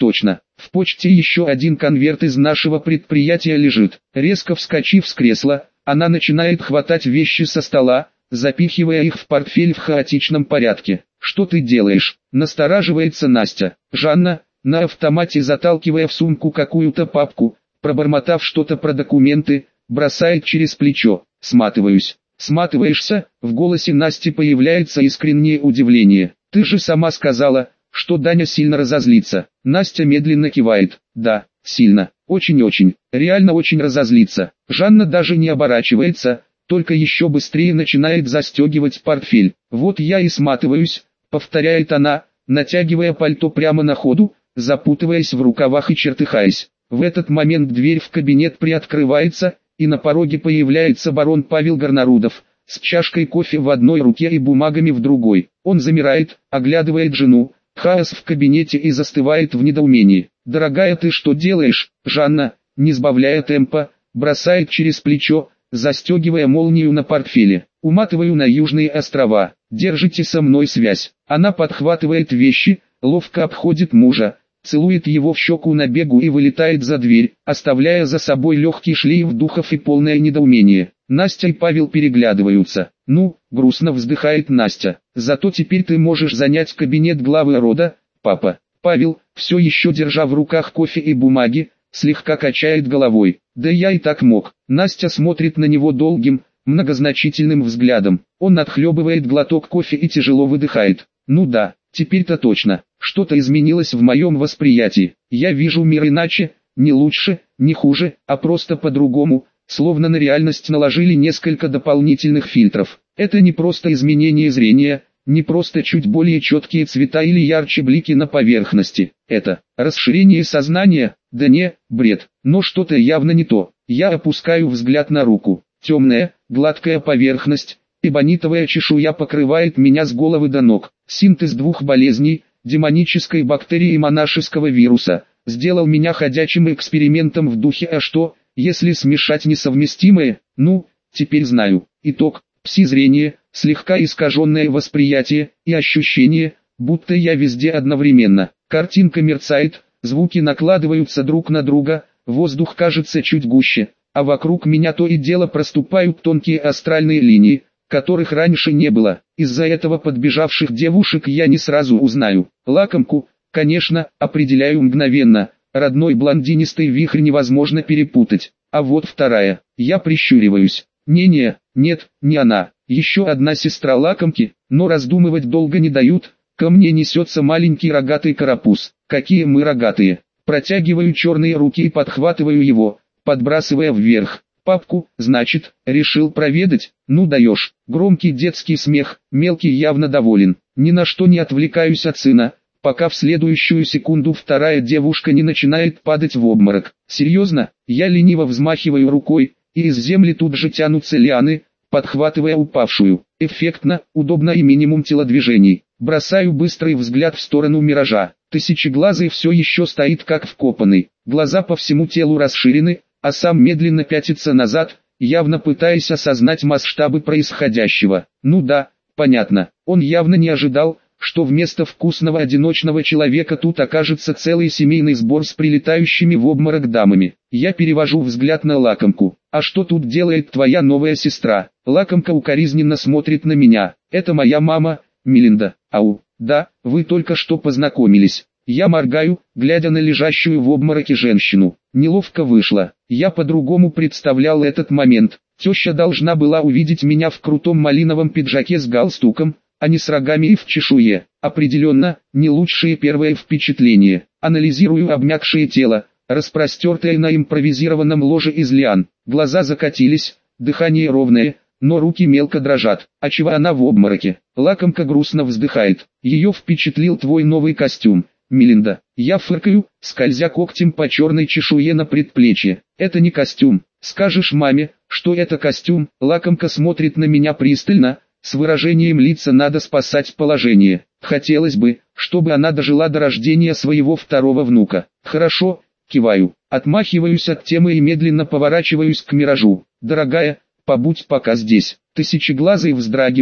точно, в почте еще один конверт из нашего предприятия лежит. Резко вскочив с кресла, она начинает хватать вещи со стола, запихивая их в портфель в хаотичном порядке. «Что ты делаешь?» – настораживается Настя. Жанна, на автомате заталкивая в сумку какую-то папку, пробормотав что-то про документы, бросает через плечо. «Сматываюсь». «Сматываешься?» – в голосе Насти появляется искреннее удивление. «Ты же сама сказала, что Даня сильно разозлится». Настя медленно кивает. «Да, сильно, очень-очень, реально очень разозлится». Жанна даже не оборачивается, только еще быстрее начинает застегивать портфель. «Вот я и сматываюсь», — повторяет она, натягивая пальто прямо на ходу, запутываясь в рукавах и чертыхаясь. В этот момент дверь в кабинет приоткрывается, и на пороге появляется барон Павел Горнарудов, с чашкой кофе в одной руке и бумагами в другой. Он замирает, оглядывает жену, хаос в кабинете и застывает в недоумении. «Дорогая, ты что делаешь?» Жанна, не сбавляя темпа, бросает через плечо, застегивая молнию на портфеле. «Уматываю на Южные острова. Держите со мной связь». Она подхватывает вещи, ловко обходит мужа, целует его в щеку на бегу и вылетает за дверь, оставляя за собой легкий шлейф духов и полное недоумение. Настя и Павел переглядываются. «Ну», — грустно вздыхает Настя, — «зато теперь ты можешь занять кабинет главы рода, папа». Павел, все еще держа в руках кофе и бумаги, слегка качает головой. «Да я и так мог». Настя смотрит на него долгим, многозначительным взглядом. Он отхлебывает глоток кофе и тяжело выдыхает. «Ну да, теперь-то точно. Что-то изменилось в моем восприятии. Я вижу мир иначе, не лучше, не хуже, а просто по-другому, словно на реальность наложили несколько дополнительных фильтров. Это не просто изменение зрения, не просто чуть более четкие цвета или ярче блики на поверхности. Это расширение сознания, да не, бред, но что-то явно не то. Я опускаю взгляд на руку. Темная, гладкая поверхность, эбонитовая чешуя покрывает меня с головы до ног. Синтез двух болезней, демонической бактерии и монашеского вируса, сделал меня ходячим экспериментом в духе «а что, если смешать несовместимые?» Ну, теперь знаю. Итог: пси-зрение, слегка искаженное восприятие и ощущение, будто я везде одновременно. Картинка мерцает, звуки накладываются друг на друга, воздух кажется чуть гуще, а вокруг меня то и дело проступают тонкие астральные линии, которых раньше не было. Из-за этого подбежавших девушек я не сразу узнаю. Лакомку, конечно, определяю мгновенно, родной блондинистый вихрь невозможно перепутать. А вот вторая, я прищуриваюсь. Не-не, нет, не она. Еще одна сестра лакомки, но раздумывать долго не дают. Ко мне несется маленький рогатый карапуз. Какие мы рогатые. Протягиваю черные руки и подхватываю его, подбрасывая вверх. Папку, значит, решил проведать? Ну даешь. Громкий детский смех, мелкий явно доволен. Ни на что не отвлекаюсь от сына, пока в следующую секунду вторая девушка не начинает падать в обморок. Серьезно? Я лениво взмахиваю рукой, и из земли тут же тянутся лианы, подхватывая упавшую. Эффектно, удобно и минимум телодвижений. Бросаю быстрый взгляд в сторону миража. Тысячеглазый все еще стоит как вкопанный. Глаза по всему телу расширены, а сам медленно пятится назад, явно пытаясь осознать масштабы происходящего. Ну да, понятно, он явно не ожидал, что вместо вкусного одиночного человека тут окажется целый семейный сбор с прилетающими в обморок дамами. Я перевожу взгляд на лакомку. «А что тут делает твоя новая сестра?» Лакомка укоризненно смотрит на меня. «Это моя мама, Мелинда». «Ау, да, вы только что познакомились». Я моргаю, глядя на лежащую в обмороке женщину. Неловко вышло. Я по-другому представлял этот момент. Теща должна была увидеть меня в крутом малиновом пиджаке с галстуком, а не с рогами и в чешуе. Определенно, не лучшие первые впечатления. Анализирую обмякшее тело, распростертое на импровизированном ложе из лиан. Глаза закатились, дыхание ровное, но руки мелко дрожат. А чего она в обмороке? Лакомка грустно вздыхает. Ее впечатлил твой новый костюм, Мелинда. Я фыркаю, скользя когтем по черной чешуе на предплечье. Это не костюм. Скажешь маме, что это костюм? Лакомка смотрит на меня пристально, с выражением лица «надо спасать положение». Хотелось бы, чтобы она дожила до рождения своего второго внука. Хорошо, киваю. Отмахиваюсь от темы и медленно поворачиваюсь к миражу. Дорогая, побудь пока здесь. Тысячеглазый вздрагивает,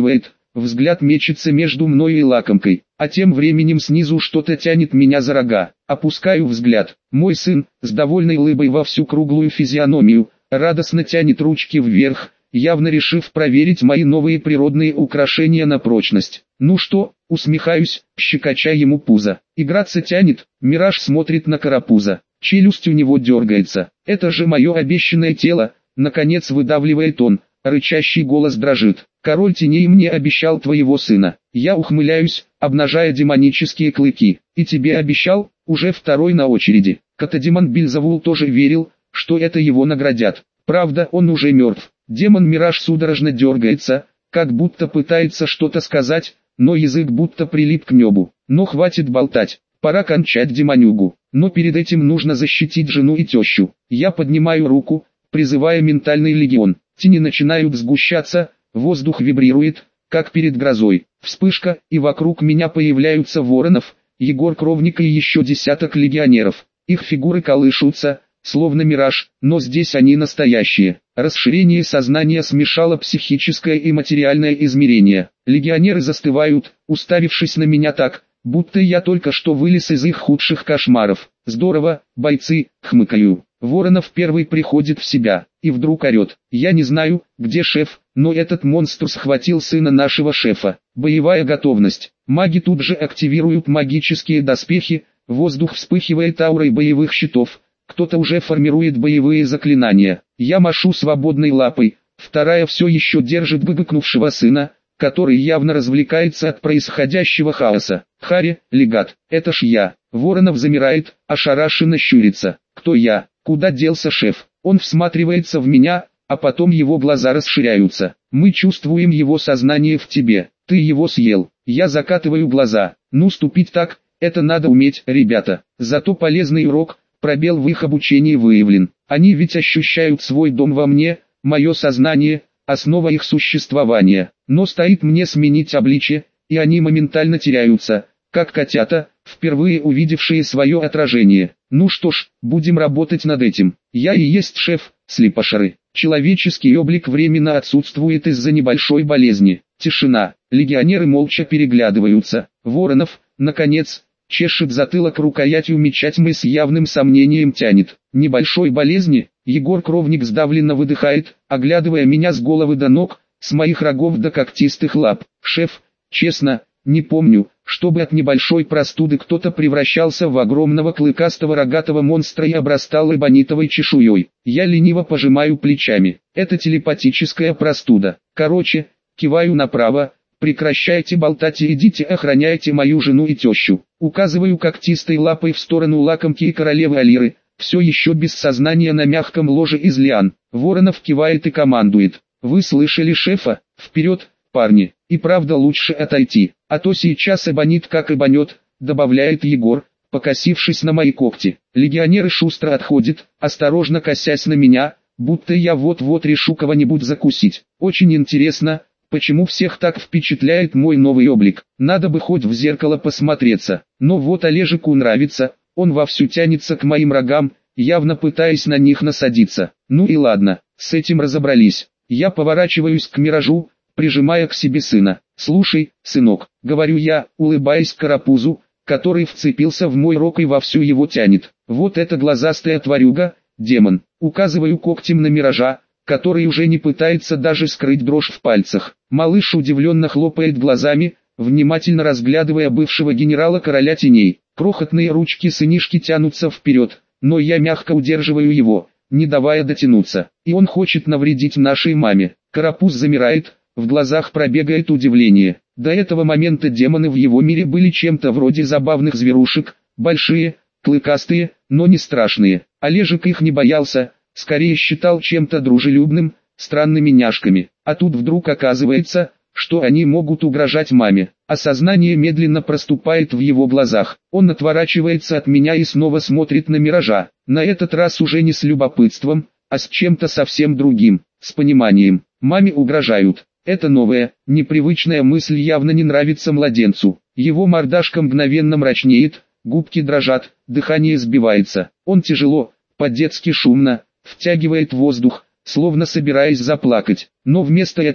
взгляд мечется между мною и лакомкой, а тем временем снизу что-то тянет меня за рога. Опускаю взгляд. Мой сын, с довольной улыбой во всю круглую физиономию, радостно тянет ручки вверх, явно решив проверить мои новые природные украшения на прочность. Ну что, усмехаюсь, щекоча ему пузо. Играться тянет, Мираж смотрит на карапуза. Челюсть у него дергается. Это же мое обещанное тело, наконец выдавливает он. Рычащий голос дрожит. Король теней мне обещал твоего сына. Я ухмыляюсь, обнажая демонические клыки. И тебе обещал, уже второй на очереди. Катадемон Бельзевул тоже верил, что это его наградят. Правда, он уже мертв. Демон Мираж судорожно дергается, как будто пытается что-то сказать, но язык будто прилип к небу. Но хватит болтать, пора кончать демонюгу. Но перед этим нужно защитить жену и тещу. Я поднимаю руку, призывая ментальный легион. Тени начинают сгущаться, воздух вибрирует, как перед грозой. Вспышка, и вокруг меня появляются Воронов, Егор Кровник и еще десяток легионеров. Их фигуры колышутся, словно мираж, но здесь они настоящие. Расширение сознания смешало психическое и материальное измерение. Легионеры застывают, уставившись на меня так, будто я только что вылез из их худших кошмаров. Здорово, бойцы, хмыкаю. Воронов первый приходит в себя, и вдруг орет. Я не знаю, где шеф, но этот монстр схватил сына нашего шефа. Боевая готовность. Маги тут же активируют магические доспехи, воздух вспыхивает аурой боевых щитов. Кто-то уже формирует боевые заклинания. Я машу свободной лапой, вторая все еще держит гыгыкнувшего сына, который явно развлекается от происходящего хаоса. Хари, легат, это ж я. Воронов замирает, ошарашенно щурится. Кто я? Куда делся шеф? Он всматривается в меня, а потом его глаза расширяются. Мы чувствуем его сознание в тебе. Ты его съел. Я закатываю глаза. Ну ступить так, это надо уметь, ребята. Зато полезный урок, пробел в их обучении выявлен. Они ведь ощущают свой дом во мне, мое сознание, основа их существования. Но стоит мне сменить обличие, и они моментально теряются, как котята, впервые увидевшие свое отражение. Ну что ж, будем работать над этим. Я и есть шеф, слепошары. Человеческий облик временно отсутствует из-за небольшой болезни. Тишина. Легионеры молча переглядываются. Воронов, наконец, чешет затылок рукоятью меча тьмы с явным сомнением тянет. Небольшой болезни? Егор Кровник сдавленно выдыхает, оглядывая меня с головы до ног, с моих рогов до когтистых лап. Шеф, честно, не помню, чтобы от небольшой простуды кто-то превращался в огромного клыкастого рогатого монстра и обрастал эбонитовой чешуей. Я лениво пожимаю плечами. Это телепатическая простуда. Короче, киваю направо. Прекращайте болтать и идите охраняйте мою жену и тещу. Указываю когтистой лапой в сторону лакомки и королевы Алиры, все еще без сознания на мягком ложе из лиан. Воронов кивает и командует. Вы слышали шефа? Вперед, парни. И правда лучше отойти, а то сейчас эбонит как эбонет, добавляет Егор, покосившись на мои когти. Легионеры шустро отходят, осторожно косясь на меня, будто я вот-вот решу кого-нибудь закусить. Очень интересно, почему всех так впечатляет мой новый облик. Надо бы хоть в зеркало посмотреться. Но вот Олежику нравится, он вовсю тянется к моим рогам, явно пытаясь на них насадиться. Ну и ладно, с этим разобрались. Я поворачиваюсь к Миражу, прижимая к себе сына. «Слушай, сынок», — говорю я, улыбаясь карапузу, который вцепился в мой рог и вовсю его тянет. «Вот эта глазастая тварюга, демон». Указываю когтем на Миража, который уже не пытается даже скрыть дрожь в пальцах. Малыш удивленно хлопает глазами, внимательно разглядывая бывшего генерала короля теней. Крохотные ручки сынишки тянутся вперед, но я мягко удерживаю его, не давая дотянуться. И он хочет навредить нашей маме. Карапуз замирает, в глазах пробегает удивление. До этого момента демоны в его мире были чем-то вроде забавных зверушек, большие, клыкастые, но не страшные. Олежек их не боялся, скорее считал чем-то дружелюбным, странными няшками. А тут вдруг оказывается, что они могут угрожать маме. Осознание медленно проступает в его глазах. Он отворачивается от меня и снова смотрит на Миража. На этот раз уже не с любопытством, а с чем-то совсем другим, с пониманием. Маме угрожают. Эта новая, непривычная мысль явно не нравится младенцу. Его мордашка мгновенно мрачнеет, губки дрожат, дыхание сбивается. Он тяжело, по-детски шумно, втягивает воздух, словно собираясь заплакать. Но вместо этого,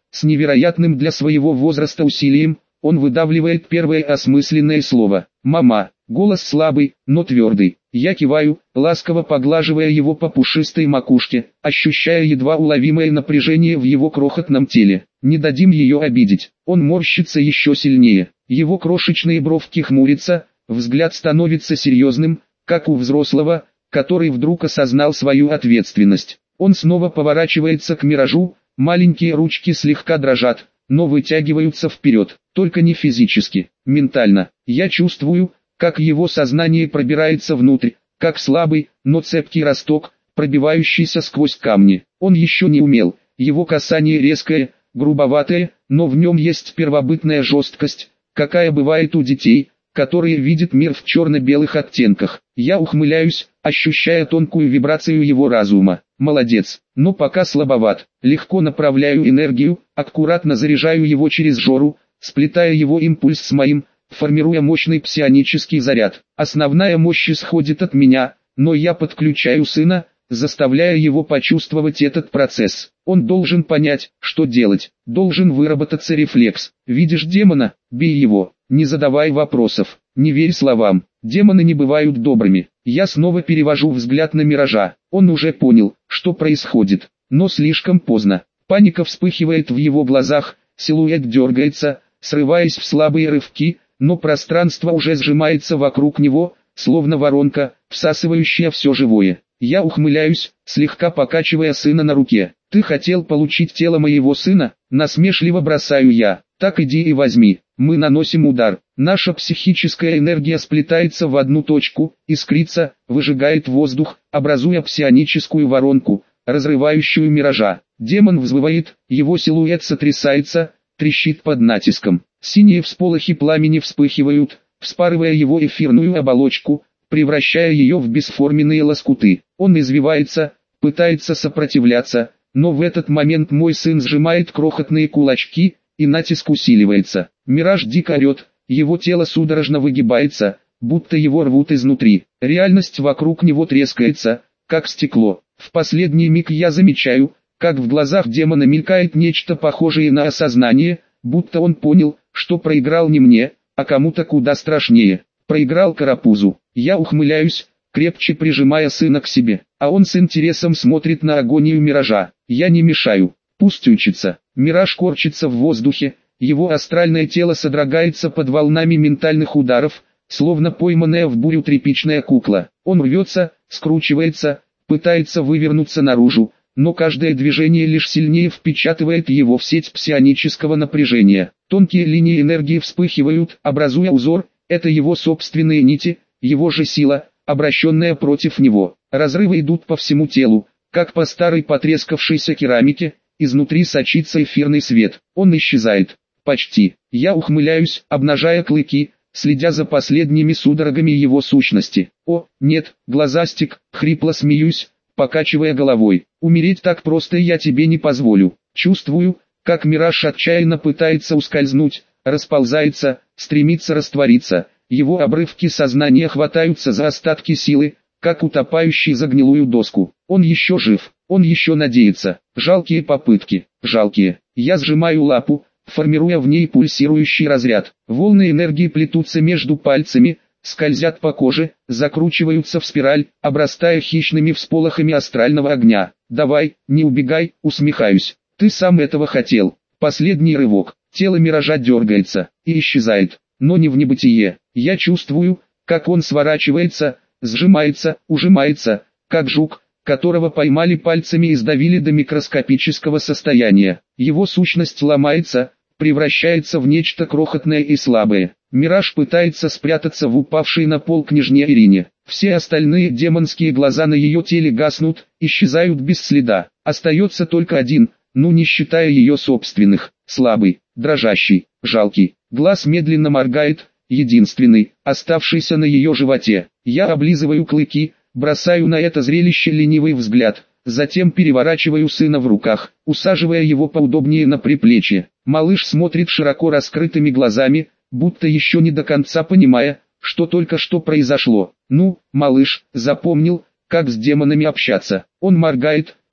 с невероятным для своего возраста усилием, он выдавливает первое осмысленное слово. «Мама». Голос слабый, но твердый. Я киваю, ласково поглаживая его по пушистой макушке, ощущая едва уловимое напряжение в его крохотном теле. Не дадим ее обидеть. Он морщится еще сильнее. Его крошечные бровки хмурятся, взгляд становится серьезным, как у взрослого, который вдруг осознал свою ответственность. Он снова поворачивается к Миражу, маленькие ручки слегка дрожат, но вытягиваются вперед, только не физически, ментально. Я чувствую, как его сознание пробирается внутрь, как слабый, но цепкий росток, пробивающийся сквозь камни. Он еще не умел, его касание резкое, грубоватое, но в нем есть первобытная жесткость, какая бывает у детей, которые видят мир в черно-белых оттенках. Я ухмыляюсь, ощущая тонкую вибрацию его разума. Молодец, но пока слабоват. Легко направляю энергию, аккуратно заряжаю его через Жору, сплетая его импульс с моим, формируя мощный псионический заряд. Основная мощь исходит от меня, но я подключаю сына, заставляя его почувствовать этот процесс. Он должен понять, что делать, должен выработаться рефлекс. Видишь демона, бей его, не задавай вопросов, не верь словам. Демоны не бывают добрыми. Я снова перевожу взгляд на Миража. Он уже понял, что происходит, но слишком поздно. Паника вспыхивает в его глазах, силуэт дергается, срываясь в слабые рывки, но пространство уже сжимается вокруг него, словно воронка, всасывающая все живое. Я ухмыляюсь, слегка покачивая сына на руке. «Ты хотел получить тело моего сына?» Насмешливо бросаю я. «Так иди и возьми». Мы наносим удар. Наша психическая энергия сплетается в одну точку, искрится, выжигает воздух, образуя псионическую воронку, разрывающую Миража. Демон взвывает, его силуэт сотрясается, трещит под натиском. Синие всполохи пламени вспыхивают, вспарывая его эфирную оболочку, превращая ее в бесформенные лоскуты. Он извивается, пытается сопротивляться, но в этот момент мой сын сжимает крохотные кулачки, и натиск усиливается. Мираж дико орет, его тело судорожно выгибается, будто его рвут изнутри. Реальность вокруг него трескается, как стекло. В последний миг я замечаю, как в глазах демона мелькает нечто похожее на осознание, будто он понял, что проиграл не мне, а кому-то куда страшнее. Проиграл Карапузу. Я ухмыляюсь, крепче прижимая сына к себе, а он с интересом смотрит на агонию Миража. Я не мешаю, пусть учится. Мираж корчится в воздухе, его астральное тело содрогается под волнами ментальных ударов, словно пойманная в бурю тряпичная кукла. Он рвется, скручивается, пытается вывернуться наружу, но каждое движение лишь сильнее впечатывает его в сеть псионического напряжения. Тонкие линии энергии вспыхивают, образуя узор, это его собственные нити, его же сила, обращенная против него. Разрывы идут по всему телу, как по старой потрескавшейся керамике, изнутри сочится эфирный свет. Он исчезает. Почти. Я ухмыляюсь, обнажая клыки, следя за последними судорогами его сущности. О, нет, глазастик, хрипло смеюсь, покачивая головой. Умереть так просто я тебе не позволю. Чувствую, как Мираж отчаянно пытается ускользнуть, расползается, стремится раствориться. Его обрывки сознания хватаются за остатки силы, как утопающий за гнилую доску. Он еще жив, он еще надеется. Жалкие попытки, жалкие. Я сжимаю лапу, формируя в ней пульсирующий разряд. Волны энергии плетутся между пальцами, скользят по коже, закручиваются в спираль, обрастая хищными всполохами астрального огня. «Давай, не убегай», усмехаюсь. «Ты сам этого хотел». Последний рывок. Тело Миража дергается и исчезает, но не в небытие. Я чувствую, как он сворачивается, сжимается, ужимается, как жук, которого поймали пальцами и сдавили до микроскопического состояния. Его сущность ломается, превращается в нечто крохотное и слабое. Мираж пытается спрятаться в упавшей на пол княжне Ирине. Все остальные демонские глаза на ее теле гаснут, исчезают без следа. Остается только один, ну не считая ее собственных, слабый, дрожащий, жалкий. Глаз медленно моргает, единственный, оставшийся на ее животе. Я облизываю клыки, бросаю на это зрелище ленивый взгляд, затем переворачиваю сына в руках, усаживая его поудобнее на приплечье. Малыш смотрит широко раскрытыми глазами, будто еще не до конца понимая, что только что произошло. Ну, малыш, запомнил, как с демонами общаться. Он моргает,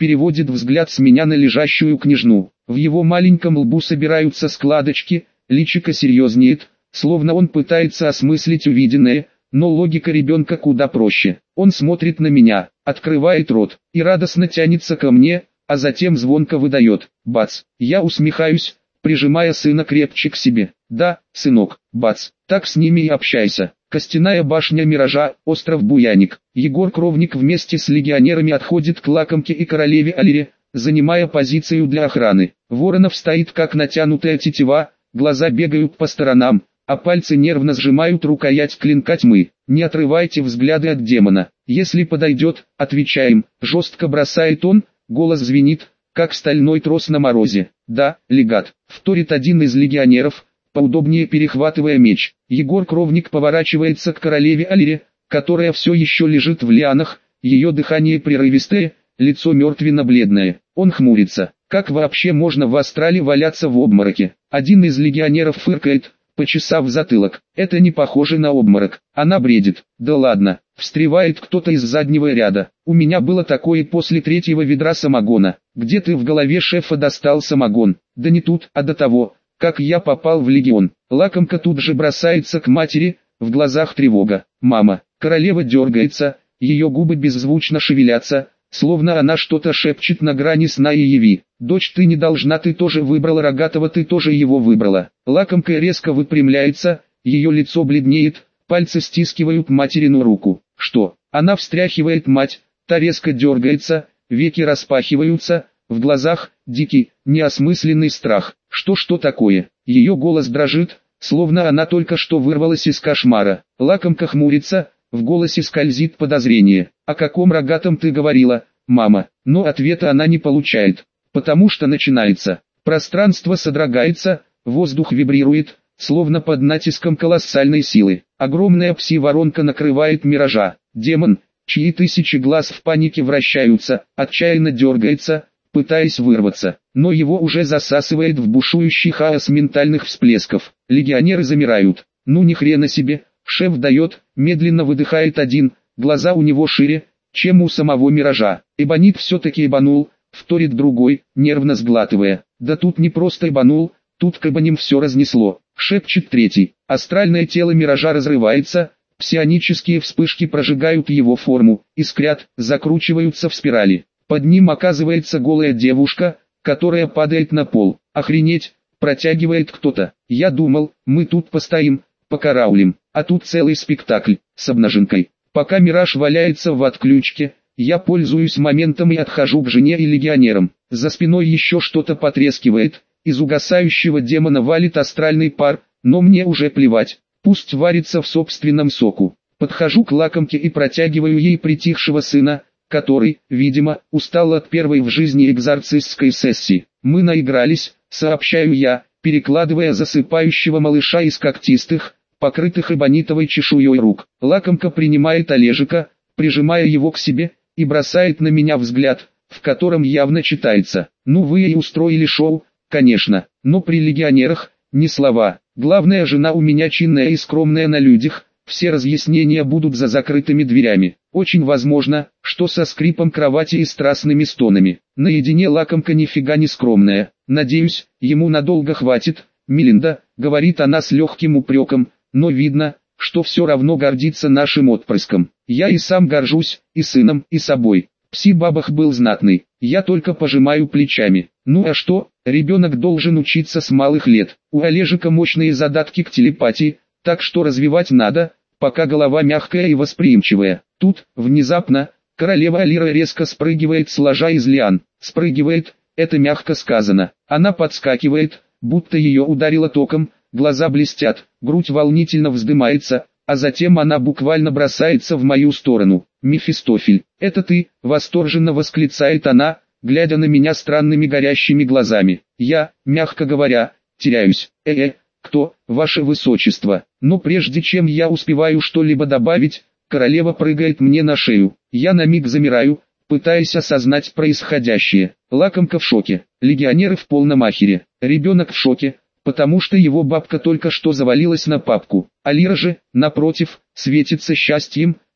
переводит взгляд с меня на лежащую княжну. В его маленьком лбу собираются складочки, личико серьезнеет, словно он пытается осмыслить увиденное, но логика ребенка куда проще. Он смотрит на меня, открывает рот и радостно тянется ко мне, а затем звонко выдает: бац. Я усмехаюсь, прижимая сына крепче к себе. Да, сынок, бац, так с ними и общайся. Костяная башня Миража, остров Буяник. Егор Кровник вместе с легионерами отходит к лакомке и королеве Алире, занимая позицию для охраны. Воронов стоит как натянутая тетива, глаза бегают по сторонам, а пальцы нервно сжимают рукоять клинка тьмы. Не отрывайте взгляды от демона. Если подойдет, отвечаем, жестко бросает он, голос звенит, как стальной трос на морозе. Да, легат, вторит один из легионеров, поудобнее перехватывая меч. Егор Кровник поворачивается к королеве Алире, которая все еще лежит в лианах, ее дыхание прерывистое, лицо мертвенно-бледное. Он хмурится. Как вообще можно в астрале валяться в обмороке? Один из легионеров фыркает, почесав затылок. Это не похоже на обморок. Она бредит. Да ладно. Встревает кто-то из заднего ряда. У меня было такое после третьего ведра самогона. Где ты в голове шефа достал самогон? Да не тут, а до того, как я попал в легион. Лакомка тут же бросается к матери, в глазах тревога. Мама. Королева дергается, ее губы беззвучно шевелятся, словно она что-то шепчет на грани сна и яви. Дочь, ты не должна, ты тоже выбрала Рогатого, ты тоже его выбрала. Лакомка резко выпрямляется, ее лицо бледнеет, пальцы стискивают материну руку. Что? Она встряхивает мать, та резко дергается, веки распахиваются, в глазах дикий, неосмысленный страх. Что что такое? Ее голос дрожит, словно она только что вырвалась из кошмара. Лакомка хмурится, в голосе скользит подозрение. О каком Рогатом ты говорила, мама? Но ответа она не получает, потому что начинается. Пространство содрогается, воздух вибрирует, словно под натиском колоссальной силы. Огромная пси-воронка накрывает Миража. Демон, чьи тысячи глаз в панике вращаются, отчаянно дергается, пытаясь вырваться, но его уже засасывает в бушующий хаос ментальных всплесков. Легионеры замирают. Ну ни хрена себе, шеф дает, медленно выдыхает один, глаза у него шире, чем у самого Миража. Эбонит все-таки эбанул, вторит другой, нервно сглатывая. Да тут не просто эбанул, тут к эбоним все разнесло, шепчет третий. Астральное тело Миража разрывается, псионические вспышки прожигают его форму, искрят, закручиваются в спирали. Под ним оказывается голая девушка, которая падает на пол. Охренеть, протягивает кто-то. Я думал, мы тут постоим, покараулим, а тут целый спектакль, с обнаженкой. Пока Мираж валяется в отключке, я пользуюсь моментом и отхожу к жене и легионерам. За спиной еще что-то потрескивает, из угасающего демона валит астральный пар, но мне уже плевать, пусть варится в собственном соку. Подхожу к лакомке и протягиваю ей притихшего сына, который, видимо, устал от первой в жизни экзорцистской сессии. Мы наигрались, сообщаю я, перекладывая засыпающего малыша из когтистых, покрытых эбонитовой чешуей рук. Лакомка принимает Олежика, прижимая его к себе, и бросает на меня взгляд, в котором явно читается: ну вы и устроили шоу, конечно, но при легионерах, ни слова. Главная жена у меня чинная и скромная на людях, все разъяснения будут за закрытыми дверями. Очень возможно, что со скрипом кровати и страстными стонами. Наедине лакомка нифига не скромная. Надеюсь, ему надолго хватит. Мелинда, говорит она с легким упреком, но видно, что все равно гордится нашим отпрыском. Я и сам горжусь, и сыном, и собой. Пси-бабах был знатный, я только пожимаю плечами. Ну а что, ребенок должен учиться с малых лет. У Олежика мощные задатки к телепатии, так что развивать надо, пока голова мягкая и восприимчивая. Тут, внезапно, королева Алира резко спрыгивает с ложа из лиан. Спрыгивает, это мягко сказано. Она подскакивает, будто ее ударило током, глаза блестят, грудь волнительно вздымается, а затем она буквально бросается в мою сторону. «Мефистофель, это ты?» — восторженно восклицает она, глядя на меня странными горящими глазами. Я, мягко говоря, теряюсь. «Э-э, кто, ваше высочество?» Но прежде чем я успеваю что-либо добавить, королева прыгает мне на шею. Я на миг замираю, пытаясь осознать происходящее. Лакомка в шоке, легионеры в полном ахере. Ребенок в шоке, потому что его бабка только что завалилась на папку. Алира же, напротив, светится счастьем,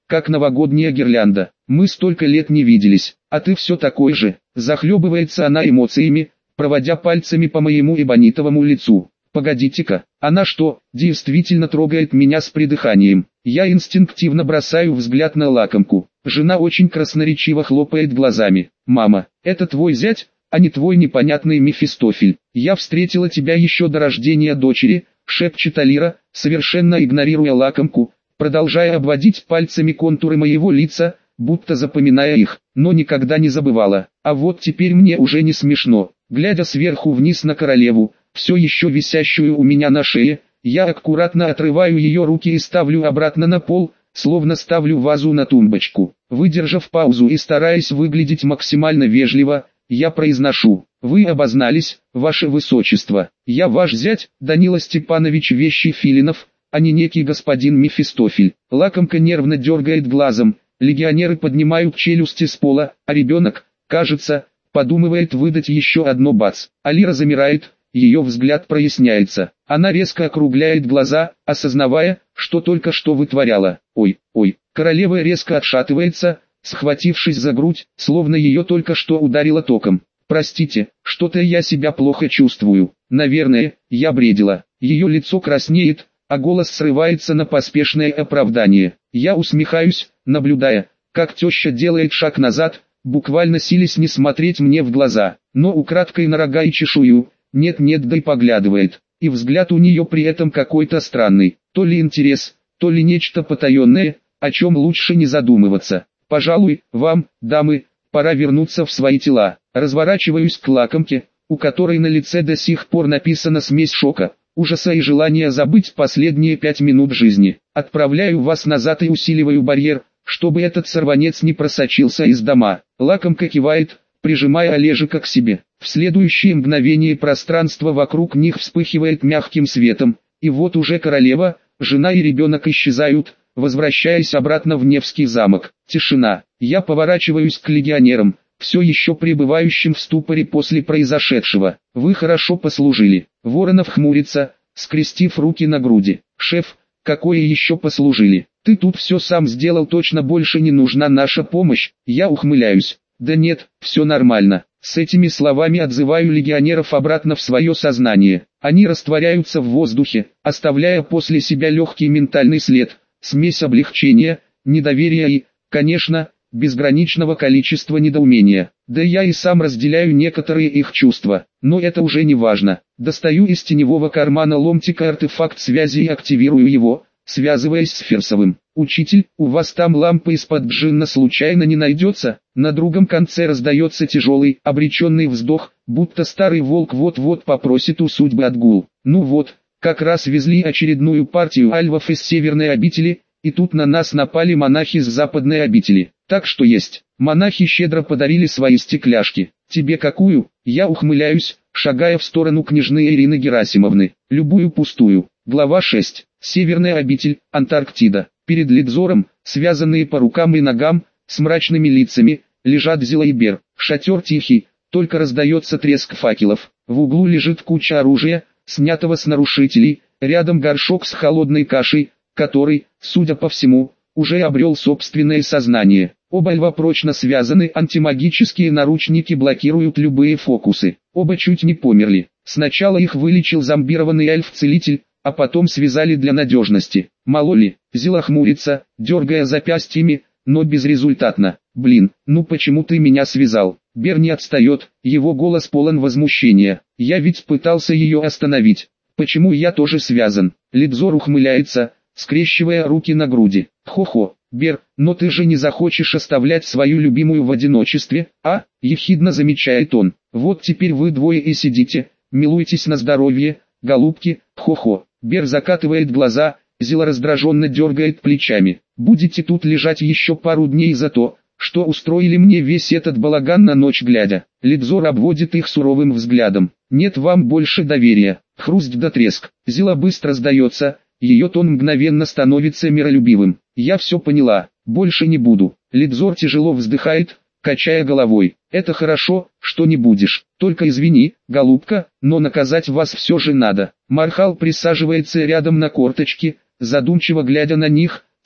как новогодняя гирлянда. Мы столько лет не виделись, а ты все такой же. Захлебывается она эмоциями, проводя пальцами по моему эбонитовому лицу. Погодите-ка, она что, действительно трогает меня с придыханием? Я инстинктивно бросаю взгляд на лакомку. Жена очень красноречиво хлопает глазами. Мама, это твой зять, а не твой непонятный Мефистофель. Я встретила тебя еще до рождения дочери, шепчет Алира, совершенно игнорируя лакомку, продолжая обводить пальцами контуры моего лица, будто запоминая их, но никогда не забывала. А вот теперь мне уже не смешно. Глядя сверху вниз на королеву, все еще висящую у меня на шее, я аккуратно отрываю ее руки и ставлю обратно на пол, словно ставлю вазу на тумбочку. Выдержав паузу и стараясь выглядеть максимально вежливо, я произношу: «Вы обознались, ваше высочество. Я ваш зять, Данила Степанович Вещий Филинов, а не некий господин Мефистофель». Лакомка нервно дергает глазом, легионеры поднимают челюсти с пола, а ребенок, кажется, подумывает выдать еще одно бац. Алира замирает, ее взгляд проясняется. Она резко округляет глаза, осознавая, что только что вытворяла. Ой, ой, королева резко отшатывается, схватившись за грудь, словно ее только что ударило током. «Простите, что-то я себя плохо чувствую. Наверное, я бредила». Ее лицо краснеет, а голос срывается на поспешное оправдание. Я усмехаюсь, наблюдая, как теща делает шаг назад, буквально силясь не смотреть мне в глаза, но украдкой на рога и чешую, нет-нет да и поглядывает. И взгляд у нее при этом какой-то странный, то ли интерес, то ли нечто потаенное, о чем лучше не задумываться. «Пожалуй, вам, дамы, пора вернуться в свои тела». Разворачиваюсь к лакомке, у которой на лице до сих пор написана смесь шока, ужаса и желания забыть последние пять минут жизни. Отправляю вас назад и усиливаю барьер, чтобы этот сорванец не просочился из дома. Лакомка кивает, прижимая Олежика к себе. В следующее мгновение пространство вокруг них вспыхивает мягким светом, и вот уже королева, жена и ребенок исчезают, возвращаясь обратно в Невский замок. Тишина. Я поворачиваюсь к легионерам, все еще пребывающим в ступоре после произошедшего. Вы хорошо послужили. Воронов хмурится, скрестив руки на груди. Шеф, какое еще послужили? Ты тут все сам сделал, точно больше не нужна наша помощь. Я ухмыляюсь. Да нет, все нормально. С этими словами отзываю легионеров обратно в свое сознание. Они растворяются в воздухе, оставляя после себя легкий ментальный след, смесь облегчения, недоверия и, конечно, безграничного количества недоумения. Да я и сам разделяю некоторые их чувства, но это уже не важно. Достаю из теневого кармана ломтика артефакт связи и активирую его, связываясь с Ферсовым. «Учитель, у вас там лампа из-под джинна случайно не найдется?» На другом конце раздается тяжелый, обреченный вздох, будто старый волк вот-вот попросит у судьбы отгул. Ну вот, как раз везли очередную партию альвов из северной обители, и тут на нас напали монахи с западной обители. Так что есть. Монахи щедро подарили свои стекляшки. Тебе какую? Я ухмыляюсь, шагая в сторону княжны Ирины Герасимовны. Любую пустую. Глава шесть. Северная обитель, Антарктида. Перед Лидзором, связанные по рукам и ногам, с мрачными лицами, лежат Зила и Бер. Шатер тихий, только раздается треск факелов. В углу лежит куча оружия, снятого с нарушителей, рядом горшок с холодной кашей, который, судя по всему, уже обрел собственное сознание. Оба льва прочно связаны, антимагические наручники блокируют любые фокусы. Оба чуть не померли. Сначала их вылечил зомбированный эльф-целитель, а потом связали для надежности. Мало ли, Зила хмурится, дергая запястьями, но безрезультатно. «Блин, ну почему ты меня связал?» Бер не отстает, его голос полон возмущения. «Я ведь пытался ее остановить. Почему я тоже связан?» Лидзор ухмыляется, скрещивая руки на груди. «Хо-хо, Бер, но ты же не захочешь оставлять свою любимую в одиночестве, а?» — ехидно замечает он. «Вот теперь вы двое и сидите, милуйтесь на здоровье, голубки, хо-хо». Бер закатывает глаза, Зила раздраженно дергает плечами. «Будете тут лежать еще пару дней за то, что устроили мне весь этот балаган на ночь глядя». Лидзор обводит их суровым взглядом. «Нет вам больше доверия». Хруст да треск. Зила быстро сдается, ее тон мгновенно становится миролюбивым. «Я все поняла, больше не буду». Лидзор тяжело вздыхает, качая головой. «Это хорошо, что не будешь. Только извини, голубка, но наказать вас все же надо». Мархал присаживается рядом на корточки, задумчиво глядя на них,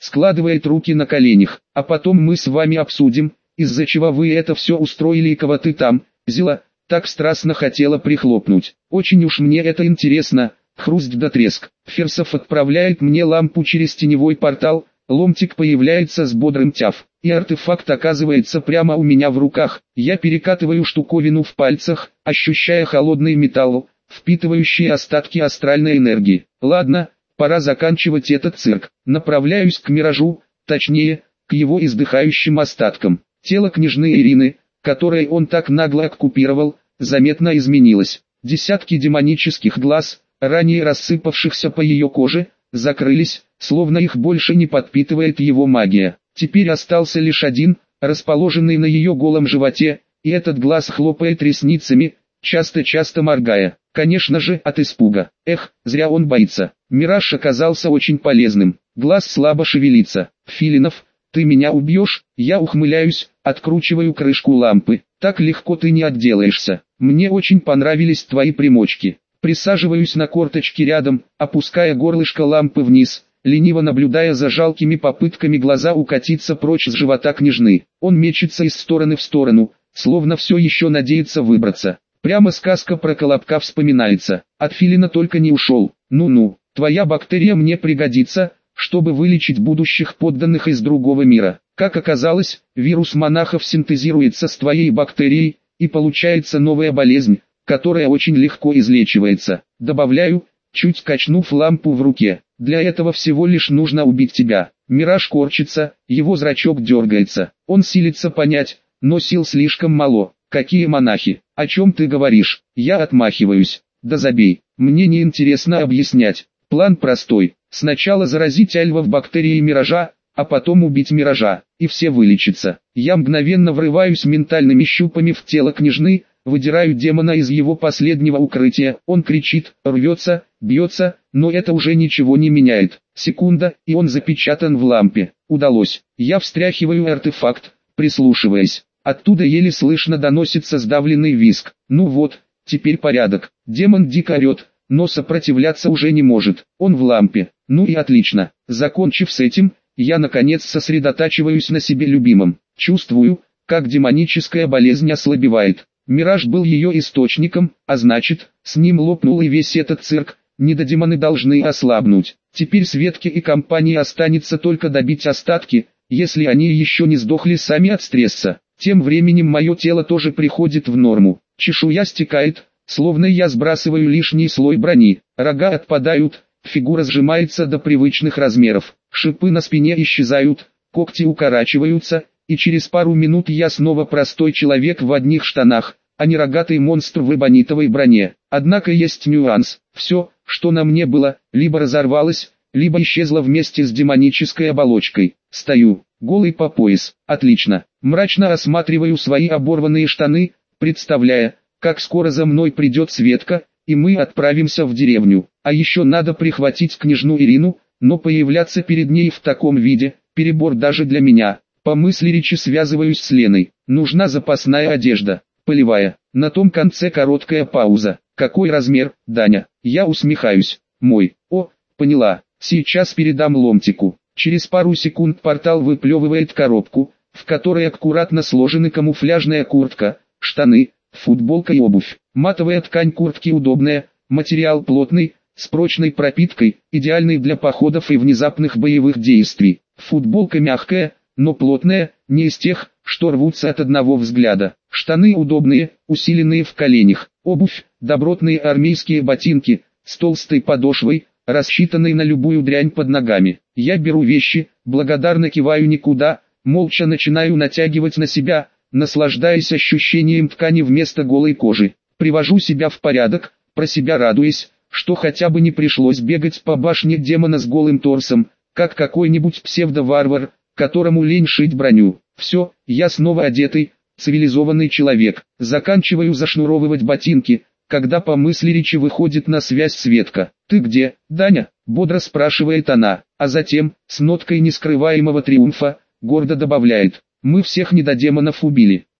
складывает руки на коленях. А потом мы с вами обсудим, из-за чего вы это все устроили и кого ты там, Зила, так страстно хотела прихлопнуть. Очень уж мне это интересно. Хруст да треск. Ферсов отправляет мне лампу через теневой портал, ломтик появляется с бодрым тяв, и артефакт оказывается прямо у меня в руках. Я перекатываю штуковину в пальцах, ощущая холодный металл, впитывающий остатки астральной энергии. Ладно, пора заканчивать этот цирк. Направляюсь к миражу, точнее, к его издыхающим остаткам. Тело княжны Ирины, которое он так нагло оккупировал, заметно изменилось. Десятки демонических глаз, ранее рассыпавшихся по ее коже, закрылись, словно их больше не подпитывает его магия. Теперь остался лишь один, расположенный на ее голом животе, и этот глаз хлопает ресницами, часто-часто моргая. Конечно же, от испуга. Эх, зря он боится. Мираж оказался очень полезным. Глаз слабо шевелится. Филинов, ты меня убьешь? Я ухмыляюсь, откручиваю крышку лампы. Так легко ты не отделаешься. Мне очень понравились твои примочки. Присаживаюсь на корточки рядом, опуская горлышко лампы вниз, лениво наблюдая за жалкими попытками глаза укатиться прочь с живота княжны. Он мечется из стороны в сторону, словно все еще надеется выбраться. Прямо сказка про Колобка вспоминается. От Филина только не ушел. Ну-ну, твоя бактерия мне пригодится, чтобы вылечить будущих подданных из другого мира. Как оказалось, вирус монахов синтезируется с твоей бактерией, и получается новая болезнь, которая очень легко излечивается. Добавляю, чуть качнув лампу в руке. Для этого всего лишь нужно убить тебя. Мираж корчится, его зрачок дергается. Он силится понять, но сил слишком мало. Какие монахи? О чем ты говоришь? Я отмахиваюсь. Да забей, мне не интересно объяснять. План простой. Сначала заразить альвов бактерией миража, а потом убить миража, и все вылечатся. Я мгновенно врываюсь ментальными щупами в тело княжны, выдираю демона из его последнего укрытия. Он кричит, рвется, бьется, но это уже ничего не меняет. Секунда, и он запечатан в лампе. Удалось. Я встряхиваю артефакт, прислушиваясь. Оттуда еле слышно доносится сдавленный визг. Ну вот, теперь порядок. Демон дико орет, но сопротивляться уже не может. Он в лампе. Ну и отлично. Закончив с этим, я наконец сосредотачиваюсь на себе любимом. Чувствую, как демоническая болезнь ослабевает. Мираж был ее источником, а значит, с ним лопнул и весь этот цирк. Недодемоны должны ослабнуть. Теперь Светке и компании останется только добить остатки, если они еще не сдохли сами от стресса. Тем временем мое тело тоже приходит в норму. Чешуя стекает, словно я сбрасываю лишний слой брони. Рога отпадают, фигура сжимается до привычных размеров. Шипы на спине исчезают, когти укорачиваются, и через пару минут я снова простой человек в одних штанах, а не рогатый монстр в эбонитовой броне. Однако есть нюанс. Все, что на мне было, либо разорвалось, либо исчезло вместе с демонической оболочкой. Стою, голый по пояс. Отлично. Мрачно осматриваю свои оборванные штаны, представляя, как скоро за мной придет Светка, и мы отправимся в деревню. А еще надо прихватить княжну Ирину, но появляться перед ней в таком виде – перебор даже для меня. По мысли речи связываюсь с Леной. Нужна запасная одежда. Полевая. На том конце короткая пауза. Какой размер, Даня? Я усмехаюсь. Мой. О, поняла. Сейчас передам ломтику. Через пару секунд портал выплевывает коробку, в которой аккуратно сложены камуфляжная куртка, штаны, футболка и обувь. Матовая ткань куртки удобная, материал плотный, с прочной пропиткой, идеальный для походов и внезапных боевых действий. Футболка мягкая, но плотная, не из тех, что рвутся от одного взгляда. Штаны удобные, усиленные в коленях. Обувь, добротные армейские ботинки, с толстой подошвой, рассчитанной на любую дрянь под ногами. Я беру вещи, благодарно киваю никуда, молча начинаю натягивать на себя, наслаждаясь ощущением ткани вместо голой кожи. Привожу себя в порядок, про себя радуясь, что хотя бы не пришлось бегать по башне демона с голым торсом, как какой-нибудь псевдо-варвар, которому лень шить броню. Все, я снова одетый, цивилизованный человек. Заканчиваю зашнуровывать ботинки, когда по мысли речи выходит на связь Светка. «Ты где, Даня?» – бодро спрашивает она, а затем, с ноткой нескрываемого триумфа, гордо добавляет: «Мы всех недодемонов убили».